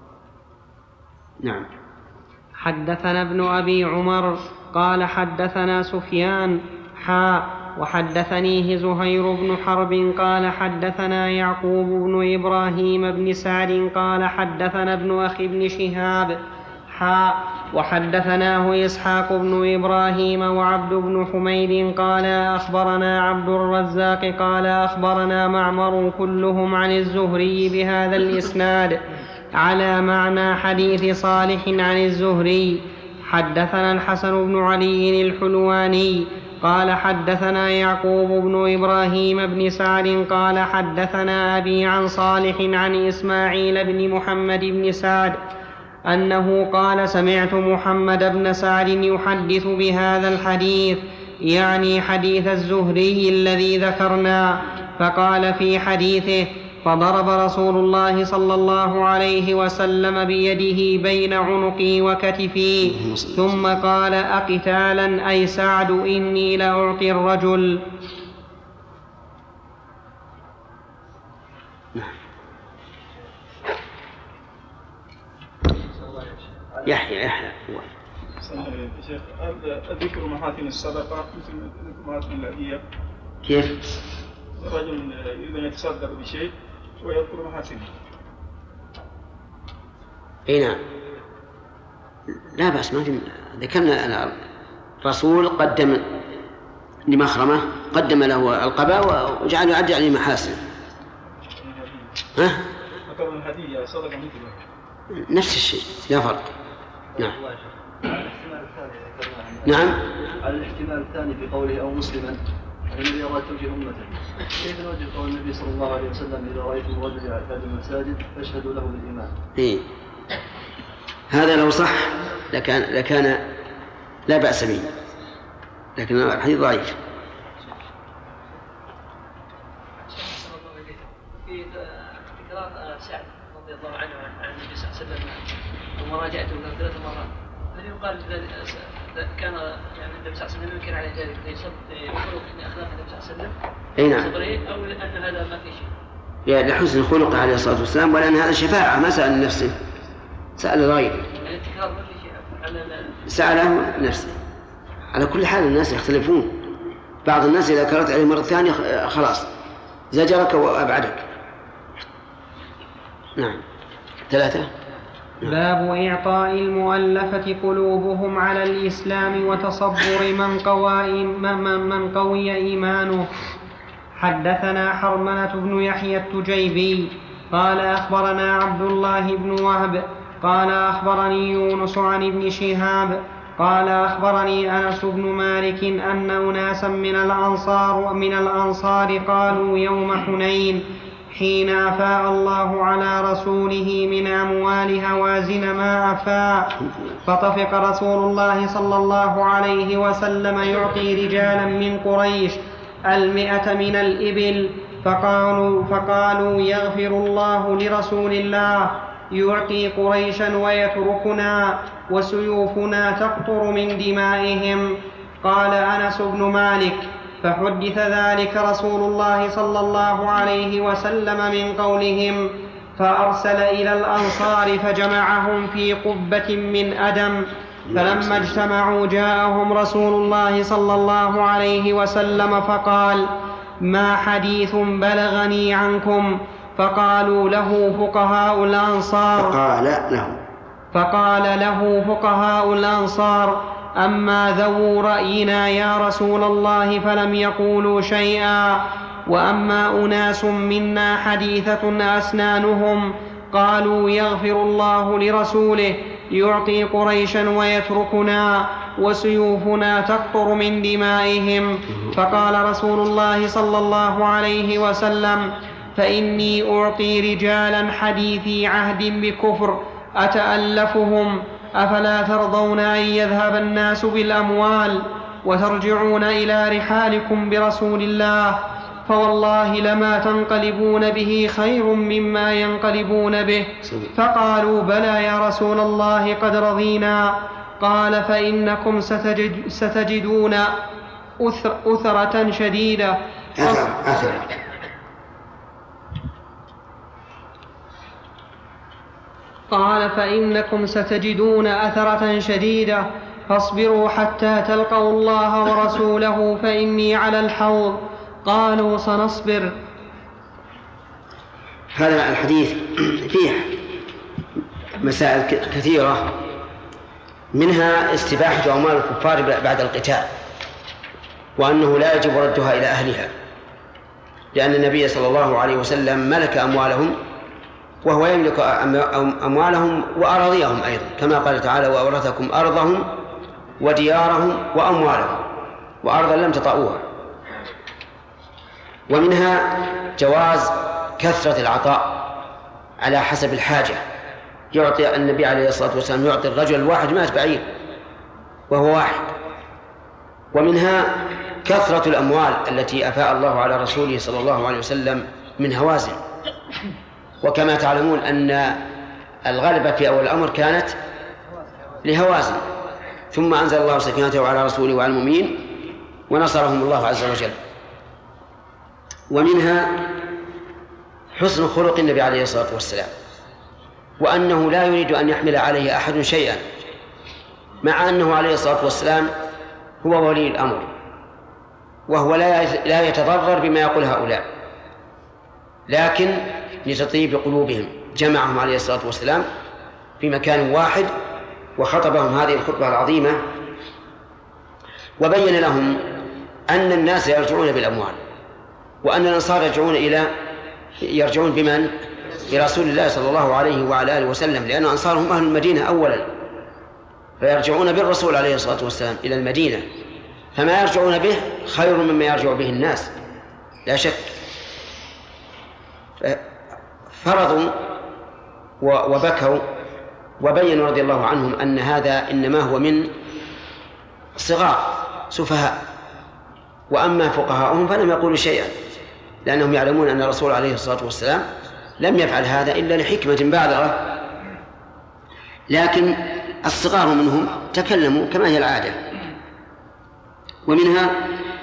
نعم. حدثنا ابن أبي عمر قال حدثنا سفيان حاء وحدثنيه زهير بن حرب قال حدثنا يعقوب بن إبراهيم بن سعد قال حدثنا ابن أخي بن شهاب حاء وحدثناه إسحاق بن إبراهيم وعبد بن حميد قال أخبرنا عبد الرزاق قال أخبرنا معمر كلهم عن الزهري بهذا الإسناد على معنى حديث صالح عن الزهري. حدثنا الحسن بن علي الحلواني قال حدثنا يعقوب بن إبراهيم بن سعد قال حدثنا أبي عن صالح عن إسماعيل بن محمد بن سعد أنه قال سمعت محمد بن سعد يحدث بهذا الحديث، يعني حديث الزهري الذي ذكرنا، فقال في حديثه فضرب رسول الله صلى الله عليه وسلم بيده بين عنقي وكتفي ثم قال أقتالا أي سعد إني لأعطي الرجل. يحيى يحيى شيخ ذكر محاسن الصدقة مثل ذكر محاسن الهدية. كيف؟ الرجل إذا يتصدق بشيء ويذكر محاسنه. اي نعم لا بأس، ما في. ذكرنا الرسول قدم لمخرمة قدم له القباء وجعل يعد عليه محاسن. ها؟ ذكر الهدية صدقة مثله نفس الشيء لا فرق. نعم. نعم. على الاحتمال الثاني في قوله أو مسلما الذي أراد توجيه أمته، كيف نوجه قول النبي صلى الله عليه وسلم إذا رأيتم رجلا يعتاد المساجد فاشهدوا له بالإيمان؟ إيه هذا لو صح لكان لكان لا بأس به، لكن الحديث ضعيف. في تكرار سعد رضي الله عنه عن النبي صلى الله عليه وسلم ومراجعته ثلاث مرات، هل يقال كان يعني النبي صلى الله عليه وسلم ينكر على ذلك يصدق يقول ان اخلاق النبي صلى الله عليه وسلم؟ اي نعم. او ان هذا ما في شيء؟ يعني لحسن خلقه عليه الصلاه والسلام، ولان هذا شفاعه ما سال نفسه، سال غيره. يعني التكرار ما في شيء على ساله نفسه. على كل حال الناس يختلفون، بعض الناس اذا كررت عليه مره ثانيه خلاص زجرك وابعدك. نعم. ثلاثه. باب إعطاء المؤلفة قلوبهم على الإسلام وتصبر من قوى, من قوي إيمانه. حدثنا حرملة بن يحيى التجيبي قال أخبرنا عبد الله بن وهب قال أخبرني يونس عن ابن شهاب قال أخبرني أنس بن مالك أن أناسا من الأنصار, من الأنصار قالوا يوم حنين حين أفاء الله على رسوله من أموال هوازن ما أفاء، فطفق رسول الله صلى الله عليه وسلم يعطي رجالا من قريش المئة من الإبل، فقالوا, فقالوا يغفر الله لرسول الله يعطي قريشا ويتركنا وسيوفنا تقطر من دمائهم. قال أنس بن مالك فحدث ذلك رسول الله صلى الله عليه وسلم من قولهم، فأرسل إلى الأنصار فجمعهم في قبة من أدم، فلما اجتمعوا جاءهم رسول الله صلى الله عليه وسلم فقال ما حديث بلغني عنكم؟ فقالوا له فقهاء الأنصار فقال له فقال له فقهاء الأنصار أما ذو رأينا يا رسول الله فلم يقولوا شيئا، وأما أناس منا حديثة أسنانهم قالوا يغفر الله لرسوله يعطي قريشا ويتركنا وسيوفنا تقطر من دمائهم. فقال رسول الله صلى الله عليه وسلم فإني أعطي رجالا حديثي عهد بكفر أتألفهم أفلا ترضون أن يذهب الناس بالأموال وترجعون إلى رحالكم برسول الله؟ فوالله لما تنقلبون به خير مما ينقلبون به. فقالوا بلى يا رسول الله قد رضينا. قال فإنكم ستجد ستجدون أثر أثرة شديدة أثر أثر قال فإنكم ستجدون أثرة شديدة فاصبروا حتى تلقوا الله ورسوله فإني على الحوض. قالوا سنصبر. هذا الحديث فيه مسائل كثيرة، منها استباحة أموال الكفار بعد القتال، وأنه لا يجب ردها إلى أهلها، لأن النبي صلى الله عليه وسلم ملك أموالهم وهو يملك أموالهم وأراضيهم أيضا، كما قال تعالى وأورثكم أرضهم وديارهم وأموالهم، وأرضا لم تطئوها. ومنها جواز كثرة العطاء على حسب الحاجة، يعطي النبي عليه الصلاة والسلام يعطي الرجل الواحد مائة بعير وهو واحد. ومنها كثرة الأموال التي أفاء الله على رسوله صلى الله عليه وسلم من هوازن، وكما تعلمون أن الغلبة في أول الأمر كانت لهوازن، ثم أنزل الله سكينته على رسوله وعلى المؤمنين ونصرهم الله عز وجل. ومنها حسن خلق النبي عليه الصلاة والسلام، وأنه لا يريد أن يحمل عليه أحد شيئا، مع أنه عليه الصلاة والسلام هو ولي الأمر، وهو لا يتضرر بما يقول هؤلاء، لكن لتطيب قلوبهم جمعهم عليه الصلاة والسلام في مكان واحد وخطبهم هذه الخطبة العظيمة، وبين لهم أن الناس يرجعون بالأموال، وأن الأنصار يرجعون إلى يرجعون بمن؟ برسول الله صلى الله عليه وعلى آله وسلم، لأن الأنصار هم أهل المدينة أولا، فيرجعون بالرسول عليه الصلاة والسلام إلى المدينة، فما يرجعون به خير مما يرجع به الناس لا شك. فرضوا وبكوا وبينوا رضي الله عنهم أن هذا إنما هو من صغار سفهاء، وأما فقهاؤهم فلم يقولوا شيئا، لأنهم يعلمون أن الرسول عليه الصلاة والسلام لم يفعل هذا إلا لحكمة بالغة، لكن الصغار منهم تكلموا كما هي العادة. ومنها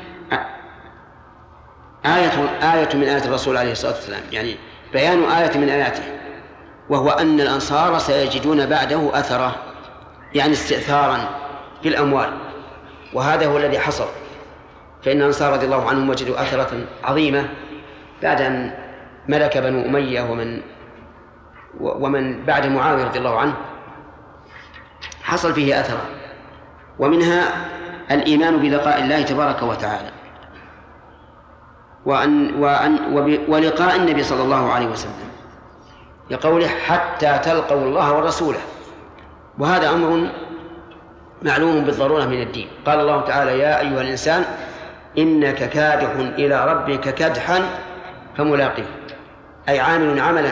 آية آية من آيات الرسول عليه الصلاة والسلام، يعني بيان آية من آياته، وهو أن الأنصار سيجدون بعده أثرة، يعني استئثارا في الأموال، وهذا هو الذي حصل. فإن الأنصار رضي الله عنهم وجدوا أثرة عظيمة بعد أن ملك بنو أمية ومن ومن بعد معاوية رضي الله عنه حصل فيه أثرة. ومنها الإيمان بلقاء الله تبارك وتعالى، وأن وأن ولقاء النبي صلى الله عليه وسلم، لقوله حتى تلقوا الله ورسوله، وهذا أمر معلوم بالضرورة من الدين. قال الله تعالى يا أيها الإنسان إنك كادح إلى ربك كدحا فملاقيه، أي عامل عملا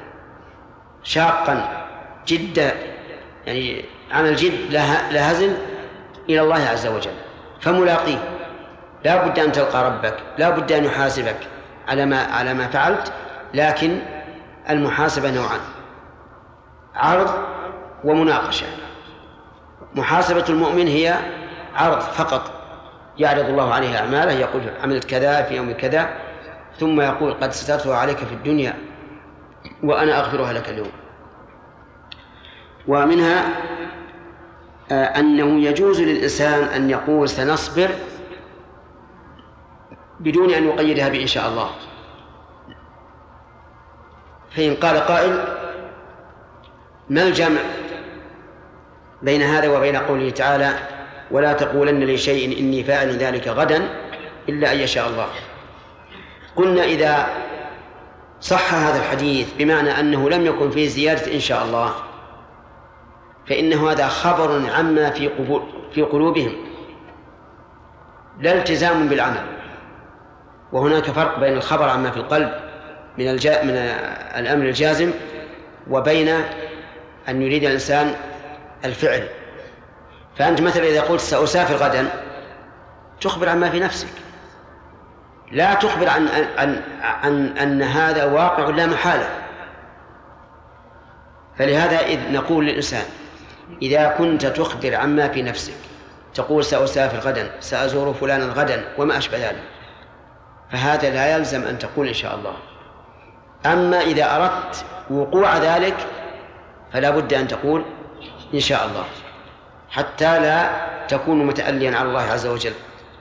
شاقا جدا، يعني عمل جد لا هزل إلى الله عز وجل، فملاقيه، لا بد أن تلقى ربك، لا بد أن يحاسبك على ما على ما فعلت، لكن المحاسبة نوعان: عرض ومناقشة. محاسبة المؤمن هي عرض فقط، يعرض الله عليه أعماله، يقول عملت كذا في يوم كذا، ثم يقول قد سترتها عليك في الدنيا وأنا أغفرها لك اليوم. ومنها أنه يجوز للإنسان أن يقول سنصبر بدون أن يقيدها بإن شاء الله. فإن قال قائل ما الجمع بين هذا وبين قوله تعالى ولا تقولن لشيء إني فاعل ذلك غدا إلا أن يشاء الله؟ قلنا إذا صح هذا الحديث بمعنى أنه لم يكن فيه زيادة إن شاء الله، فإن هذا خبر عما في قبول في قلوبهم، لا التزام بالعمل. وهناك فرق بين الخبر عما في القلب من الجا من الأمر الجازم، وبين أن يريد الإنسان الفعل. فأنت مثلا إذا قلت سأسافر غدا تخبر عما في نفسك، لا تخبر عن عن عن أن هذا واقع لا محالة. فلهذا إذ نقول للإنسان إذا كنت تخبر عما في نفسك، تقول سأسافر غدا، سأزور فلانا غدا وما أشبه ذلك، فهذا لا يلزم أن تقول إن شاء الله. أما إذا أردت وقوع ذلك فلا بد أن تقول إن شاء الله حتى لا تكون متأليا على الله عز وجل.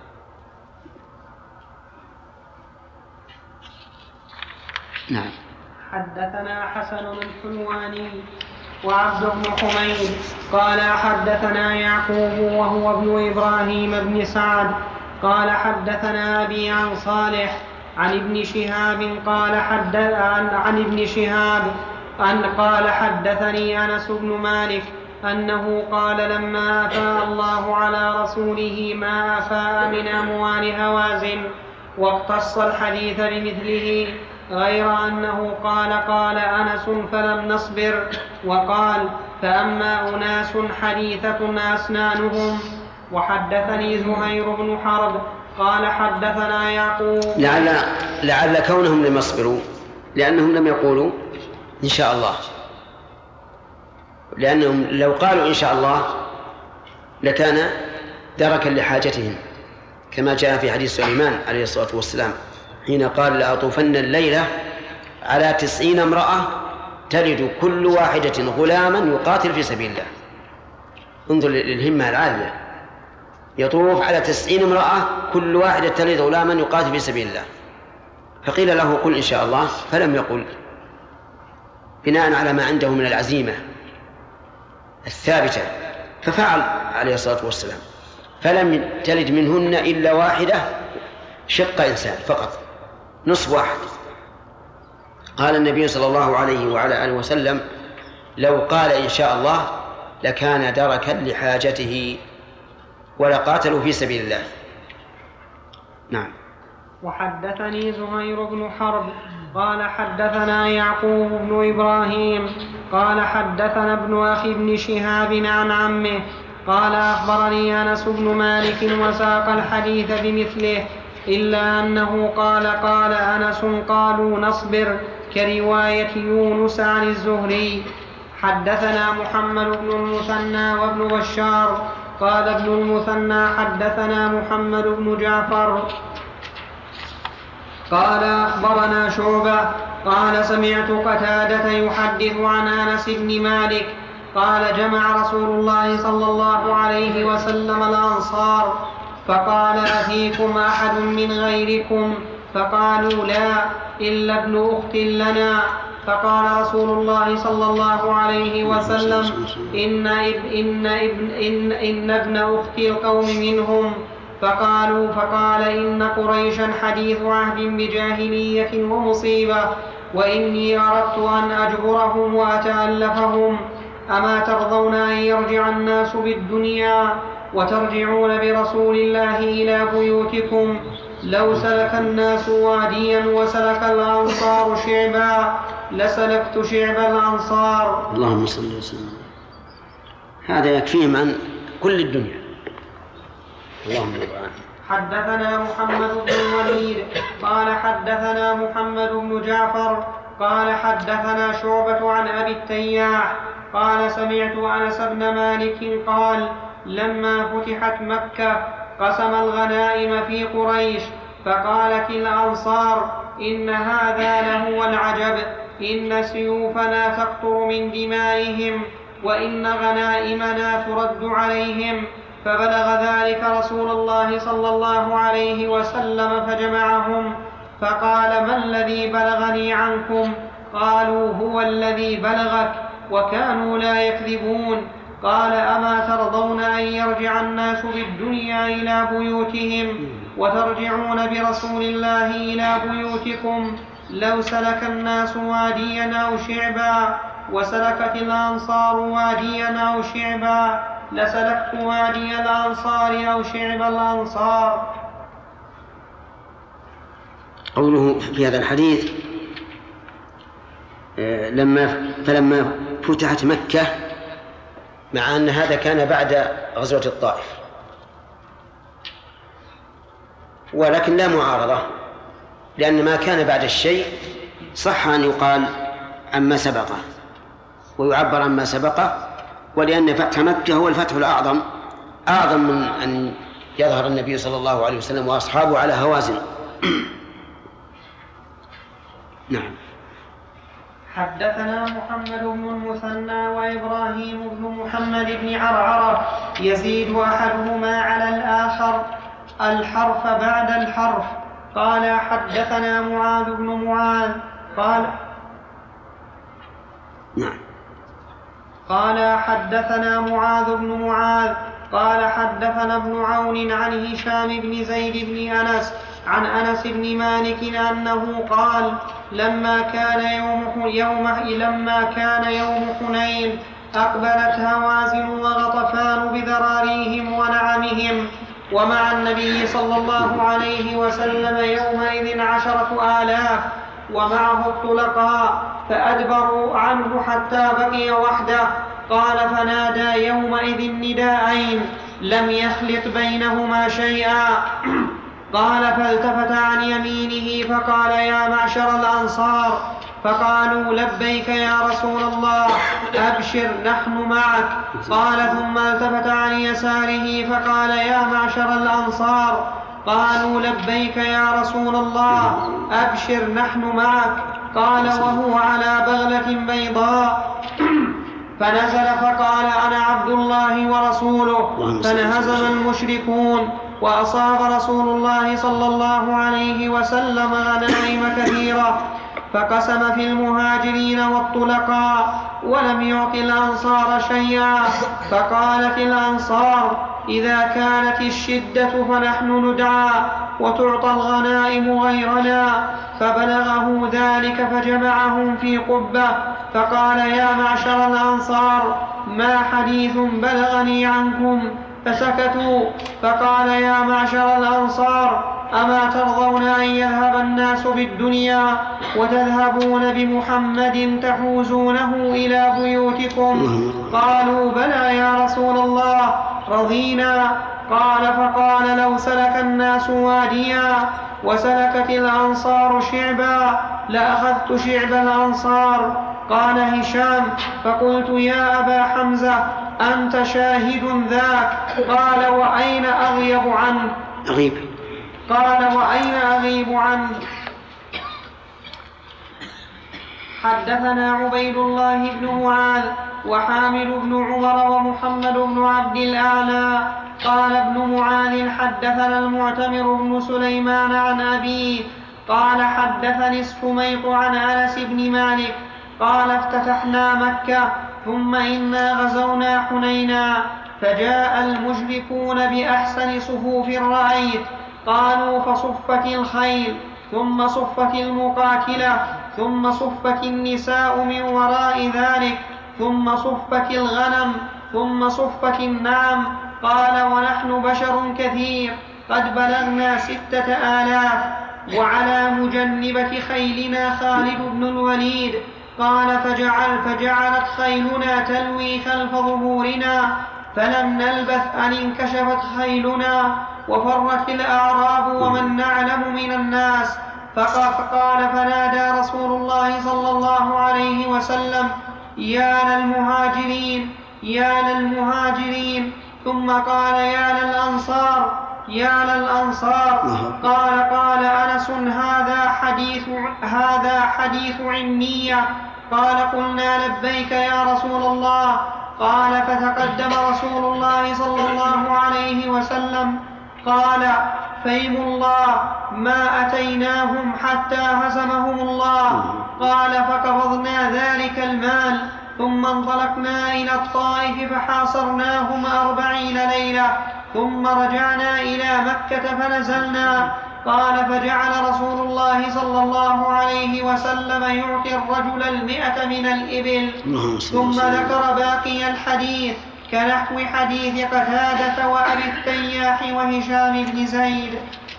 نعم. حدثنا حسن الحلواني وعبد بن حميد قال حدثنا يعقوب وهو ابن إبراهيم بن سعد قال حدثنا أبي عن صالح عن ابن شهاب قال حدث عن, عن ابن شهاب أن قال حدثني أنس بن مالك أنه قال لما أفاء الله على رسوله ما أفاء من أموال هوازن، واقتص الحديث بمثله، غير أنه قال قال أنس فلم نصبر، وقال فأما أناس حديثة أسنانهم. وحدثني زهير بن حرب قال حدثنا يعقوب. لعل, لعل كونهم لم يصبروا لأنهم لم يقولوا إن شاء الله، لأنهم لو قالوا إن شاء الله لكان دركا لحاجتهم، كما جاء في حديث سليمان عليه الصلاة والسلام حين قال لأطوفن الليلة على تسعين امرأة تلد كل واحدة غلاما يقاتل في سبيل الله. انظر للهمة العالية، يطوف على تسعين امرأة كل واحدة تلد غلاما يقاتل في سبيل الله، فقيل له قل إن شاء الله فلم يقل، بناء على ما عنده من العزيمة الثابتة، ففعل عليه الصلاة والسلام، فلم تلد منهن إلا واحدة شق إنسان فقط، نصف واحد. قال النبي صلى الله عليه وعلى آله وسلم لو قال إن شاء الله لكان دركا لحاجته ولقاتلوا في سبيل الله. نعم. وحدثني زهير بن حرب قال حدثنا يعقوب بن إبراهيم قال حدثنا ابن أخي بن شهاب عن عمه قال أخبرني أنس بن مالك وساق الحديث بمثله، إلا أنه قال قال أنس قالوا نصبر، كرواية يونس عن الزهري. حدثنا محمد بن المثنى وابن بشار قال ابن المثنى حدثنا محمد بن جعفر قال أخبرنا شعبة قال سمعت قتادة يحدث عن أنس بن مالك قال جمع رسول الله صلى الله عليه وسلم الأنصار فقال أفيكم أحد من غيركم؟ فقالوا لا إلا ابن أخت لنا. فقال رسول الله صلى الله عليه وسلم إن, إن, إن, إن, إن ابن أخت القوم منهم. فقالوا فقال إن قريشا حديث عهد بجاهلية ومصيبة، وإني أردت أن أجبرهم وأتألفهم. أما ترضون أن يرجع الناس بالدنيا وترجعون برسول الله إلى بيوتكم؟ لو سلك الناس واديا وسلك الأنصار شعبا لسلكت شعب الأنصار. اللهم صل وسلم. هذا يكفيهم عن كل الدنيا. اللهم عنه. حدثنا محمد بن الوليد قال حدثنا محمد بن جعفر قال حدثنا شعبة عن أبي التياح قال سمعت أنس بن مالك قال لما فتحت مكة قسم الغنائم في قريش، فقالت الأنصار إن هذا لهو العجب، إن سيوفنا تقطر من دمائهم وإن غنائمنا ترد عليهم. فبلغ ذلك رسول الله صلى الله عليه وسلم فجمعهم فقال ما الذي بلغني عنكم؟ قالوا هو الذي بلغك، وكانوا لا يكذبون. قال أما ترضون أن يرجع الناس بالدنيا إلى بيوتهم وترجعون برسول الله إلى بيوتكم؟ لو سلك الناس واديا أو شعبا وسلكت الأنصار واديا أو شعبا لسلكت وادي الأنصار أو شعب الأنصار. قوله في هذا الحديث لما فلما فتحت مكة مع أن هذا كان بعد غزوة الطائف، ولكن لا معارضة، لأن ما كان بعد الشيء صح أن يقال عما سبقه ويعبر عما سبقه، ولأن فتح مكة هو الفتح الأعظم، أعظم من أن يظهر النبي صلى الله عليه وسلم وأصحابه على هوازن. نعم. حدثنا محمد بن المثنى وإبراهيم بن محمد بن عرعرة يزيد أحدهما على الآخر الحرف بعد الحرف. قال حدثنا معاذ بن معاذ قال نعم. قال حدثنا معاذ بن معاذ قال حدثنا ابن عون عن هشام بن زيد بن أنس عن أنس بن مالك أنه قال لما كان يوم, يوم لما كان يوم حنين أقبلت هوازن وغطفان بذراريهم ونعمهم، ومع النبي صلى الله عليه وسلم يومئذ عشرة آلاف ومعه الطلقاء، فأدبروا عنه حتى بقي وحده. قال فنادى يومئذ نداءين لم يخلط بينهما شيئا. قال فالتفت عن يمينه فقال يا معشر الأنصار، فقالوا لبيك يا رسول الله أبشر نحن معك. قال ثم التفت عن يساره فقال يا معشر الأنصار، قالوا لبيك يا رسول الله أبشر نحن معك. قال وهو على بغلة بيضاء فنزل فقال أنا عبد الله ورسوله، فانهزم المشركون وأصاب رسول الله صلى الله عليه وسلم غنائم كثيرة، فقسم في المهاجرين والطلقاء ولم يعط الأنصار شيئا. فقالت الأنصار إذا كانت الشدة فنحن ندعى وتعطى الغنائم غيرنا. فبلغه ذلك فجمعهم في قبة فقال يا معشر الأنصار ما حديث بلغني عنكم؟ فسكتوا. فقال يا معشر الأنصار أما ترضون أن يذهب الناس بالدنيا وتذهبون بمحمد تحوزونه إلى بيوتكم؟ قالوا بلى يا رسول الله رضينا. قال فقال لو سلك الناس واديا وسلكت الأنصار شعبا لأخذت شعب الأنصار. قال هشام فقلت يا أبا حمزة أنت شاهد ذاك؟ قال وأين أغيب عنه؟ أغيب قال وأين أغيب عنه؟ حدثنا عبيد الله بن معاذ وحامد بن عمر ومحمد بن عبد الأعلى قال ابن معاذ حدثنا المعتمر بن سليمان عن أبيه قال حدثني السميط عن أنس بن مالك قال افتتحنا مكة ثم إنا غزونا حنينا فجاء المشركون بأحسن صفوف رأيت. قالوا فصفت الخيل ثم صفت المقاتلة ثم صفت النساء من وراء ذلك ثم صفت الغنم ثم صفت النعم. قال ونحن بشر كثير قد بلغنا ستة آلاف وعلى مجنبة خيلنا خالد بن الوليد. قال فجعل فجعلت خيلنا تلوي خلف ظهورنا فلم نلبث أن انكشفت خيلنا وفرت الأعراب ومن نعلم من الناس. فقال فنادى رسول الله صلى الله عليه وسلم يا للمهاجرين يا للمهاجرين ثم قال يا للأنصار يا للأنصار. قال قال أنس هذا حديث هذا حديث عنية. قال قلنا لبيك يا رسول الله. قال فتقدم رسول الله صلى الله عليه وسلم قال فيم الله ما أتيناهم حتى هزمهم الله. قال فقبضنا ذلك المال ثم انطلقنا إلى الطائف فحاصرناهم أربعين ليلة ثم رجعنا إلى مكة فنزلنا. قال فجعل رسول الله صلى الله عليه وسلم يعطي الرجل المئة من الإبل ثم ذكر باقي الحديث كنحو حديث قتادة وأبي التياح وهشام بن زيد.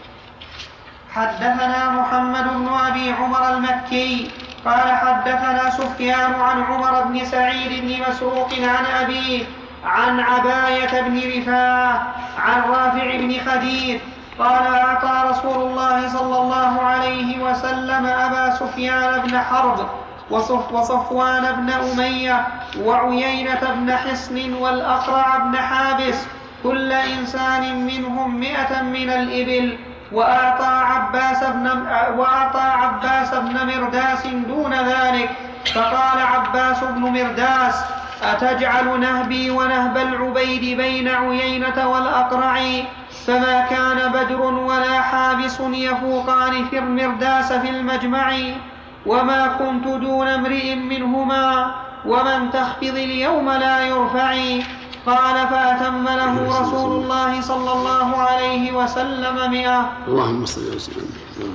حدثنا محمد بن أبي عمر المكي قال حدثنا سفيان عن عمر بن سعيد بن مسروق عن أبيه عن عباية بن رفاعة عن رافع بن خديج قال أعطى رسول الله صلى الله عليه وسلم أبا سفيان بن حرب وصف وصفوان بن أمية وعيينة بن حصن والأقرع بن حابس كل إنسان منهم مئة من الإبل، وأعطى عباس بن, وأعطى عباس بن مرداس دون ذلك. فقال عباس بن مرداس: أتجعل نهبي ونهب العبيد بين عيينة والأقرع؟ فما كان بدر ولا حابس يفوقان في المرداس في المجمع، وما كنت دون امرئ منهما، ومن تخفض اليوم لا يرفع. قال: فأتم له رسول الله صلى الله عليه وسلم مئة. اللهم صل وسلم.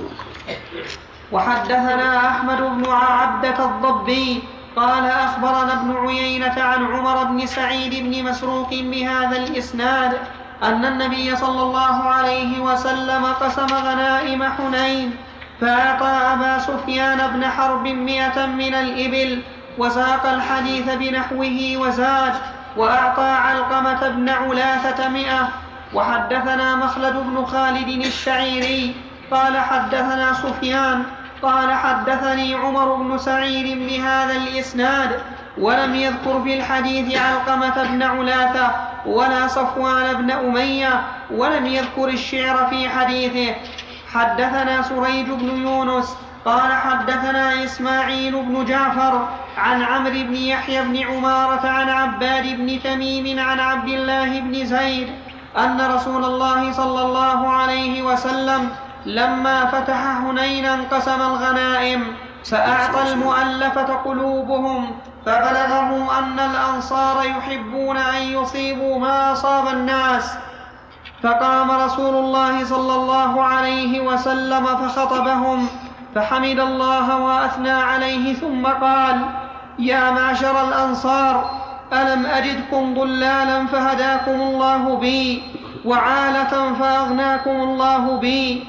وحدثنا أحمد بن عبدة الضبي قال أخبرنا ابن عيينة عن عمر بن سعيد بن مسروق بهذا الإسناد أن النبي صلى الله عليه وسلم قسم غنائم حنين، فأعطى أبا سفيان بن حرب مئة من الإبل، وساق الحديث بنحوه وزاد: وأعطى علقمة بن علاثة مئة. وحدثنا مخلد بن خالد الشعيري قال حدثنا سفيان قال حدثني عمر بن سعيد بهذا الإسناد، ولم يذكر في الحديث علقمة بن علاثة ولا صفوان بن أمية، ولم يذكر الشعر في حديثه. حدثنا سريج بن يونس قال حدثنا إسماعيل بن جعفر عن عمرو بن يحيى بن عمارة عن عباد بن تميم عن عبد الله بن زيد أن رسول الله صلى الله عليه وسلم لما فتح حنينا قسم الغنائم، فأعطى المؤلفة قلوبهم، فبلغه أن الأنصار يحبون أن يصيبوا ما أصاب الناس. فقام رسول الله صلى الله عليه وسلم فخطبهم، فحمد الله وأثنى عليه، ثم قال: يا معشر الأنصار، ألم أجدكم ضلالا فهداكم الله بي، وعالة فأغناكم الله بي،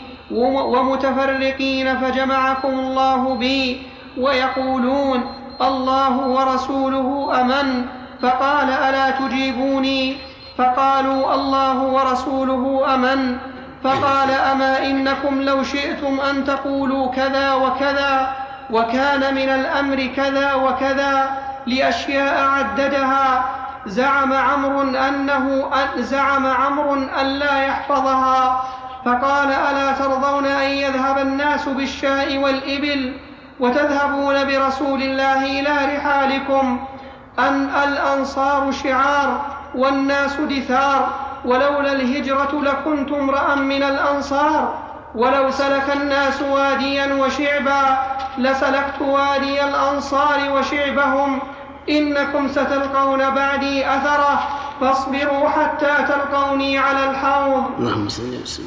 ومتفرقين فجمعكم الله بي، ويقولون الله ورسوله أمن، فقال: ألا تجيبوني؟ فقالوا: الله ورسوله أمن. فقال: أما إنكم لو شئتم أن تقولوا كذا وكذا، وكان من الأمر كذا وكذا، لأشياء عددها، زعم عمرو أنه زعم عمرو أن لا يحفظها. فقال: ألا ترضون أن يذهب الناس بالشاء والإبل وتذهبون برسول الله إلى رحالكم؟ أن الأنصار شعار والناس دثار، ولولا الهجرة لكنت امرأ من الأنصار، ولو سلك الناس واديا وشعبا لسلكت وادي الأنصار وشعبهم. إنكم ستلقون بعدي أثرة، فاصبروا حتى تلقوني على الحوض. اللهم صل وسلم.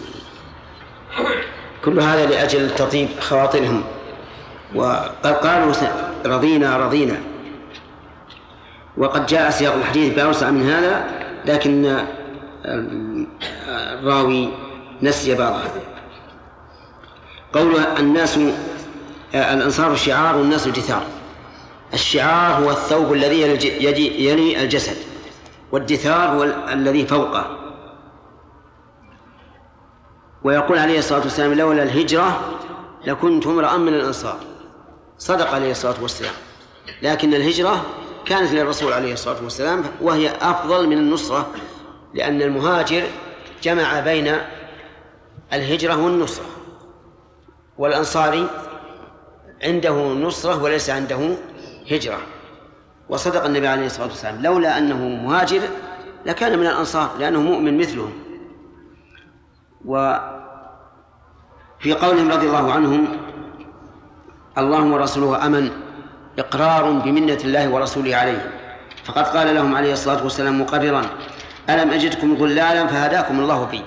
كل هذا لأجل تطيب خواطرهم، وقد قالوا رضينا رضينا، وقد جاء سياق الحديث بأوسع من هذا، لكن الراوي نسي بعضها. قول الناس الأنصار شعار والناس دثار. الشعار هو الثوب الذي يلي الجسد، والدثار هو الذي فوقه. ويقول عليه الصلاة والسلام: لولا الهجرة لكنت امرأ من الأنصار. صدق عليه الصلاة والسلام، لكن الهجرة كانت للرسول عليه الصلاة والسلام، وهي أفضل من النصرة، لأن المهاجر جمع بين الهجرة والنصرة، والأنصاري عنده نصرة وليس عنده هجرة. وصدق النبي عليه الصلاة والسلام: لولا أنه مهاجر لكان من الأنصار، لأنه مؤمن مثلهم. وفي قولهم رضي الله عنهم: الله ورسوله أمن، إقرار بمنة الله ورسوله عليه، فقد قال لهم عليه الصلاة والسلام مقررا: ألم أجدكم ضلالا فهداكم الله بي.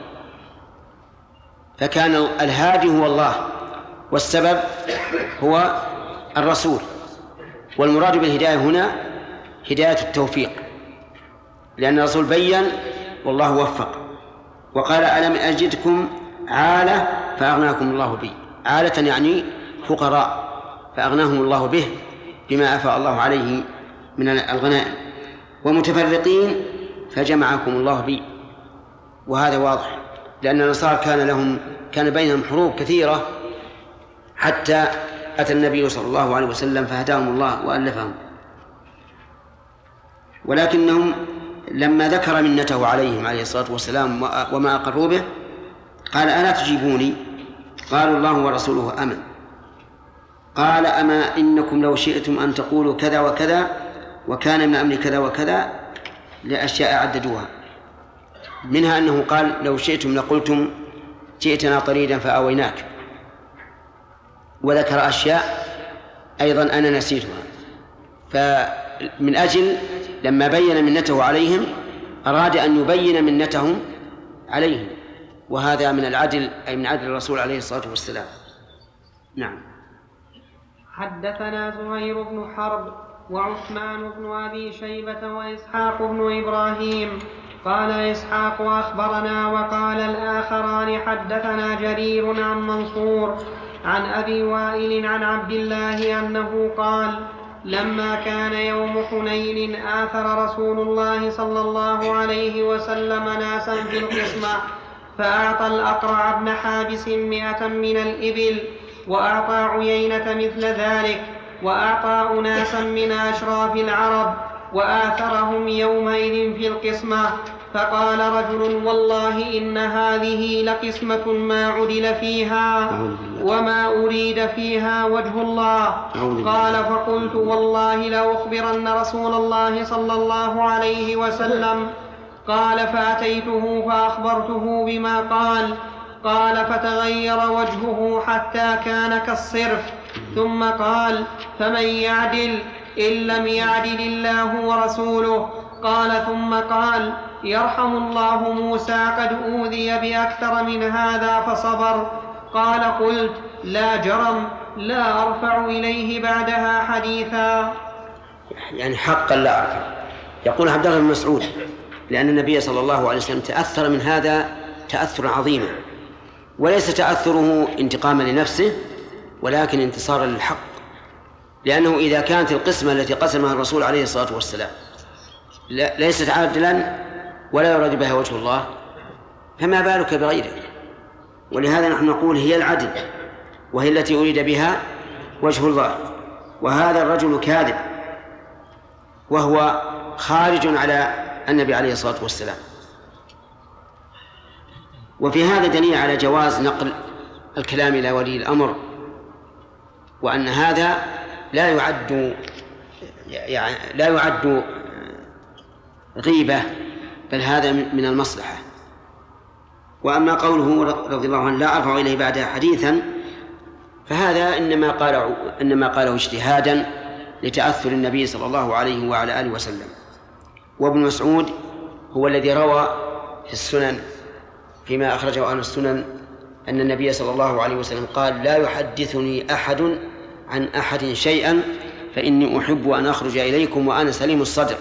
فكان الهادي هو الله، والسبب هو الرسول، والمراد بالهداية هنا هداية التوفيق، لأن الرسول بيّن والله وفق. وقال: ألم أجدكم عالة فأغناكم الله بي. عالة يعني فقراء، فأغناهم الله به بما أفاء الله عليه من الغنائم. ومتفرقين فجمعكم الله بي. وهذا واضح، لأن النصارى كان لهم كان بينهم حروب كثيرة حتى أتى النبي صلى الله عليه وسلم فهداهم الله وألفهم. ولكنهم لما ذكر منته عليهم عليه الصلاة والسلام وما أقروا به قال: ألا تجيبوني؟ قالوا: الله ورسوله أمن. قال: أما إنكم لو شئتم أن تقولوا كذا وكذا وكان من أمر كذا وكذا لأشياء عددوها، منها أنه قال: لو شئتم لقلتم جئتنا طريدا فآويناك، وذكر أشياء أيضا أنا نسيتها. فمن أجل لما بين منته عليهم أراد أن يبين منتهم عليهم، وهذا من العدل، أي من عدل الرسول عليه الصلاة والسلام. نعم. حدثنا زهير بن حرب وعثمان بن أبي شيبة وإسحاق بن إبراهيم. قال إسحاق: أخبرنا. وقال الآخران: حدثنا جرير عن منصور عن أبي وائل عن عبد الله أنه قال: لما كان يوم حنين آثر رسول الله صلى الله عليه وسلم ناسا في القسمة، فأعطى الأقرع بن حابس مئة من الإبل، وأعطى عيينة مثل ذلك، وأعطى أناسا من أشراف العرب، وآثرهم يومئذ في القسمة. فقال رجل: والله إن هذه لقسمة ما عدل فيها وما أريد فيها وجه الله. قال: فقلت: والله لأخبرن رسول الله صلى الله عليه وسلم. قال: فأتيته فأخبرته بما قال. قال: فتغير وجهه حتى كان كالصرف، ثم قال: فمن يعدل إن لم يعدل الله ورسوله؟ قال: ثم قال: يرحم الله موسى قد أوذي بأكثر من هذا فصبر. قال: قلت: لا جرم، لا أرفع إليه بعدها حديثا. يعني حقا لا أرفع. يقول عبد الله بن مسعود: لأن النبي صلى الله عليه وسلم تأثر من هذا تأثر عظيما، وليس تأثره انتقاما لنفسه ولكن انتصارا للحق، لأنه إذا كانت القسمة التي قسمها الرسول عليه الصلاة والسلام ليست عادلا ولا يراد بها وجه الله، فما بالك بغيره؟ ولهذا نحن نقول هي العدل، وهي التي أريد بها وجه الله. وهذا الرجل كاذب وهو خارج على النبي عليه الصلاة والسلام. وفي هذا دليل على جواز نقل الكلام إلى ولي الأمر، وأن هذا لا يعد يعني لا يعد غيبة، بل هذا من المصلحة. وأما قوله رضي الله عنه: لا أرفع إليه بعدها حديثا، فهذا إنما قاله إنما قاله اجتهادا لتأثر النبي صلى الله عليه وعلى آله وسلم. وابن مسعود هو الذي روى في السنن فيما أخرجه أهل السنن أن النبي صلى الله عليه وسلم قال: لا يحدثني أحد عن أحد شيئا فإني أحب أن أخرج إليكم وأنا سليم الصدر.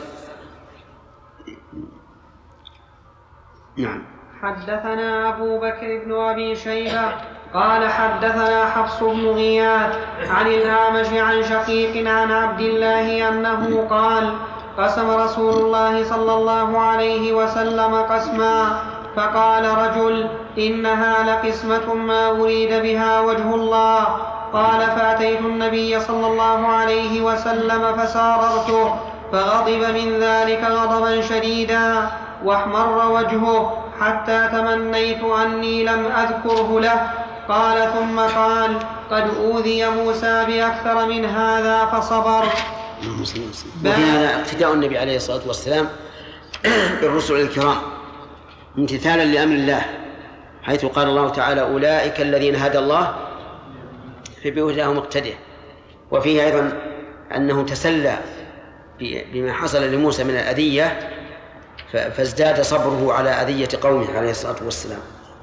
نعم. حدثنا أبو بكر بن أبي شيبة قال: حدثنا حفص بن غياث عن الأعمش عن شقيق عن عبد الله أنه قال: قسم رسول الله صلى الله عليه وسلم قسما، فقال رجل: إنها لقسمة ما أريد بها وجه الله. قال: فأتيت النبي صلى الله عليه وسلم فساررته، فغضب من ذلك غضبا شديدا واحمر وجهه حتى تمنيت أني لم أذكره له. قال: ثم قال: قد أوذي موسى بأكثر من هذا فصبر. وفي هذا اقتداء النبي عليه الصلاة والسلام بالرسل الكرام امتثالا لأمر الله، حيث قال الله تعالى: أولئك الذين هدى الله فبهداهم اقتدع. وفيه أيضا أنه تسلى بما حصل لموسى من الأذية فازداد صبره على أذية قومه عليه الصلاة والسلام.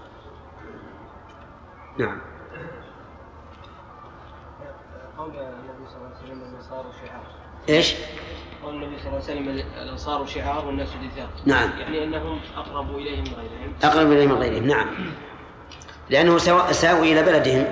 نعم. قول النبي صلى الله عليه وسلم الأنصار شعار. إيش؟ قول النبي صلى الله عليه وسلم الأنصار شعار والناس دثار. نعم. يعني أنهم أقرب إليهم من غيرهم. أقرب إليهم من غيرهم، نعم. لأنه ساووا إلى بلدهم.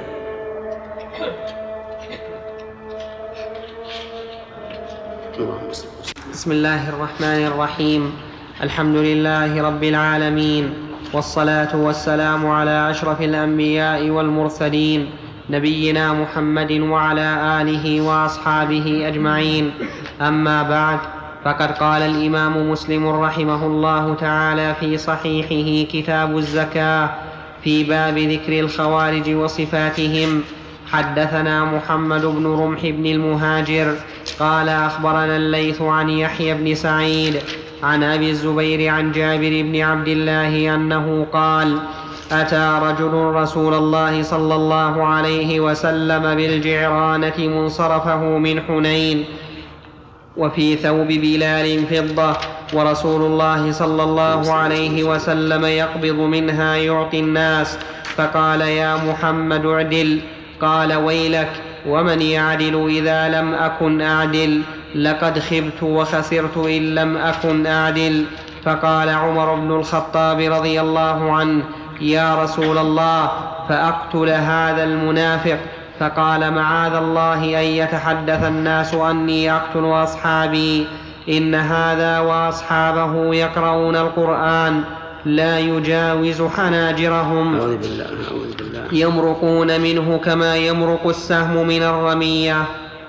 بسم الله الرحمن الرحيم. الحمد لله رب العالمين، والصلاة والسلام على أشرف الأنبياء والمرسلين نبينا محمد وعلى آله وأصحابه أجمعين. أما بعد، فقد قال الإمام مسلم رحمه الله تعالى في صحيحه كتاب الزكاة في باب ذكر الخوارج وصفاتهم: حدثنا محمد بن رمح بن المهاجر قال أخبرنا الليث عن يحيى بن سعيد عن أبي الزبير عن جابر بن عبد الله أنه قال: أتى رجل رسول الله صلى الله عليه وسلم بالجعرانة منصرفه من حنين، وفي ثوب بلال فضة، ورسول الله صلى الله عليه وسلم يقبض منها يعطي الناس، فقال: يا محمد اعدل. قال: ويلك، ومن يعدل إذا لم أكن أعدل؟ لقد خبت وخسرت إن لم أكن أعدل. فقال عمر بن الخطاب رضي الله عنه: يا رسول الله، فأقتل هذا المنافق؟ فقال: معاذ الله أن يتحدث الناس أني أقتل أصحابي، إن هذا وأصحابه يقرؤون القرآن لا يجاوز حناجرهم يمرقون منه كما يمرق السهم من الرمية.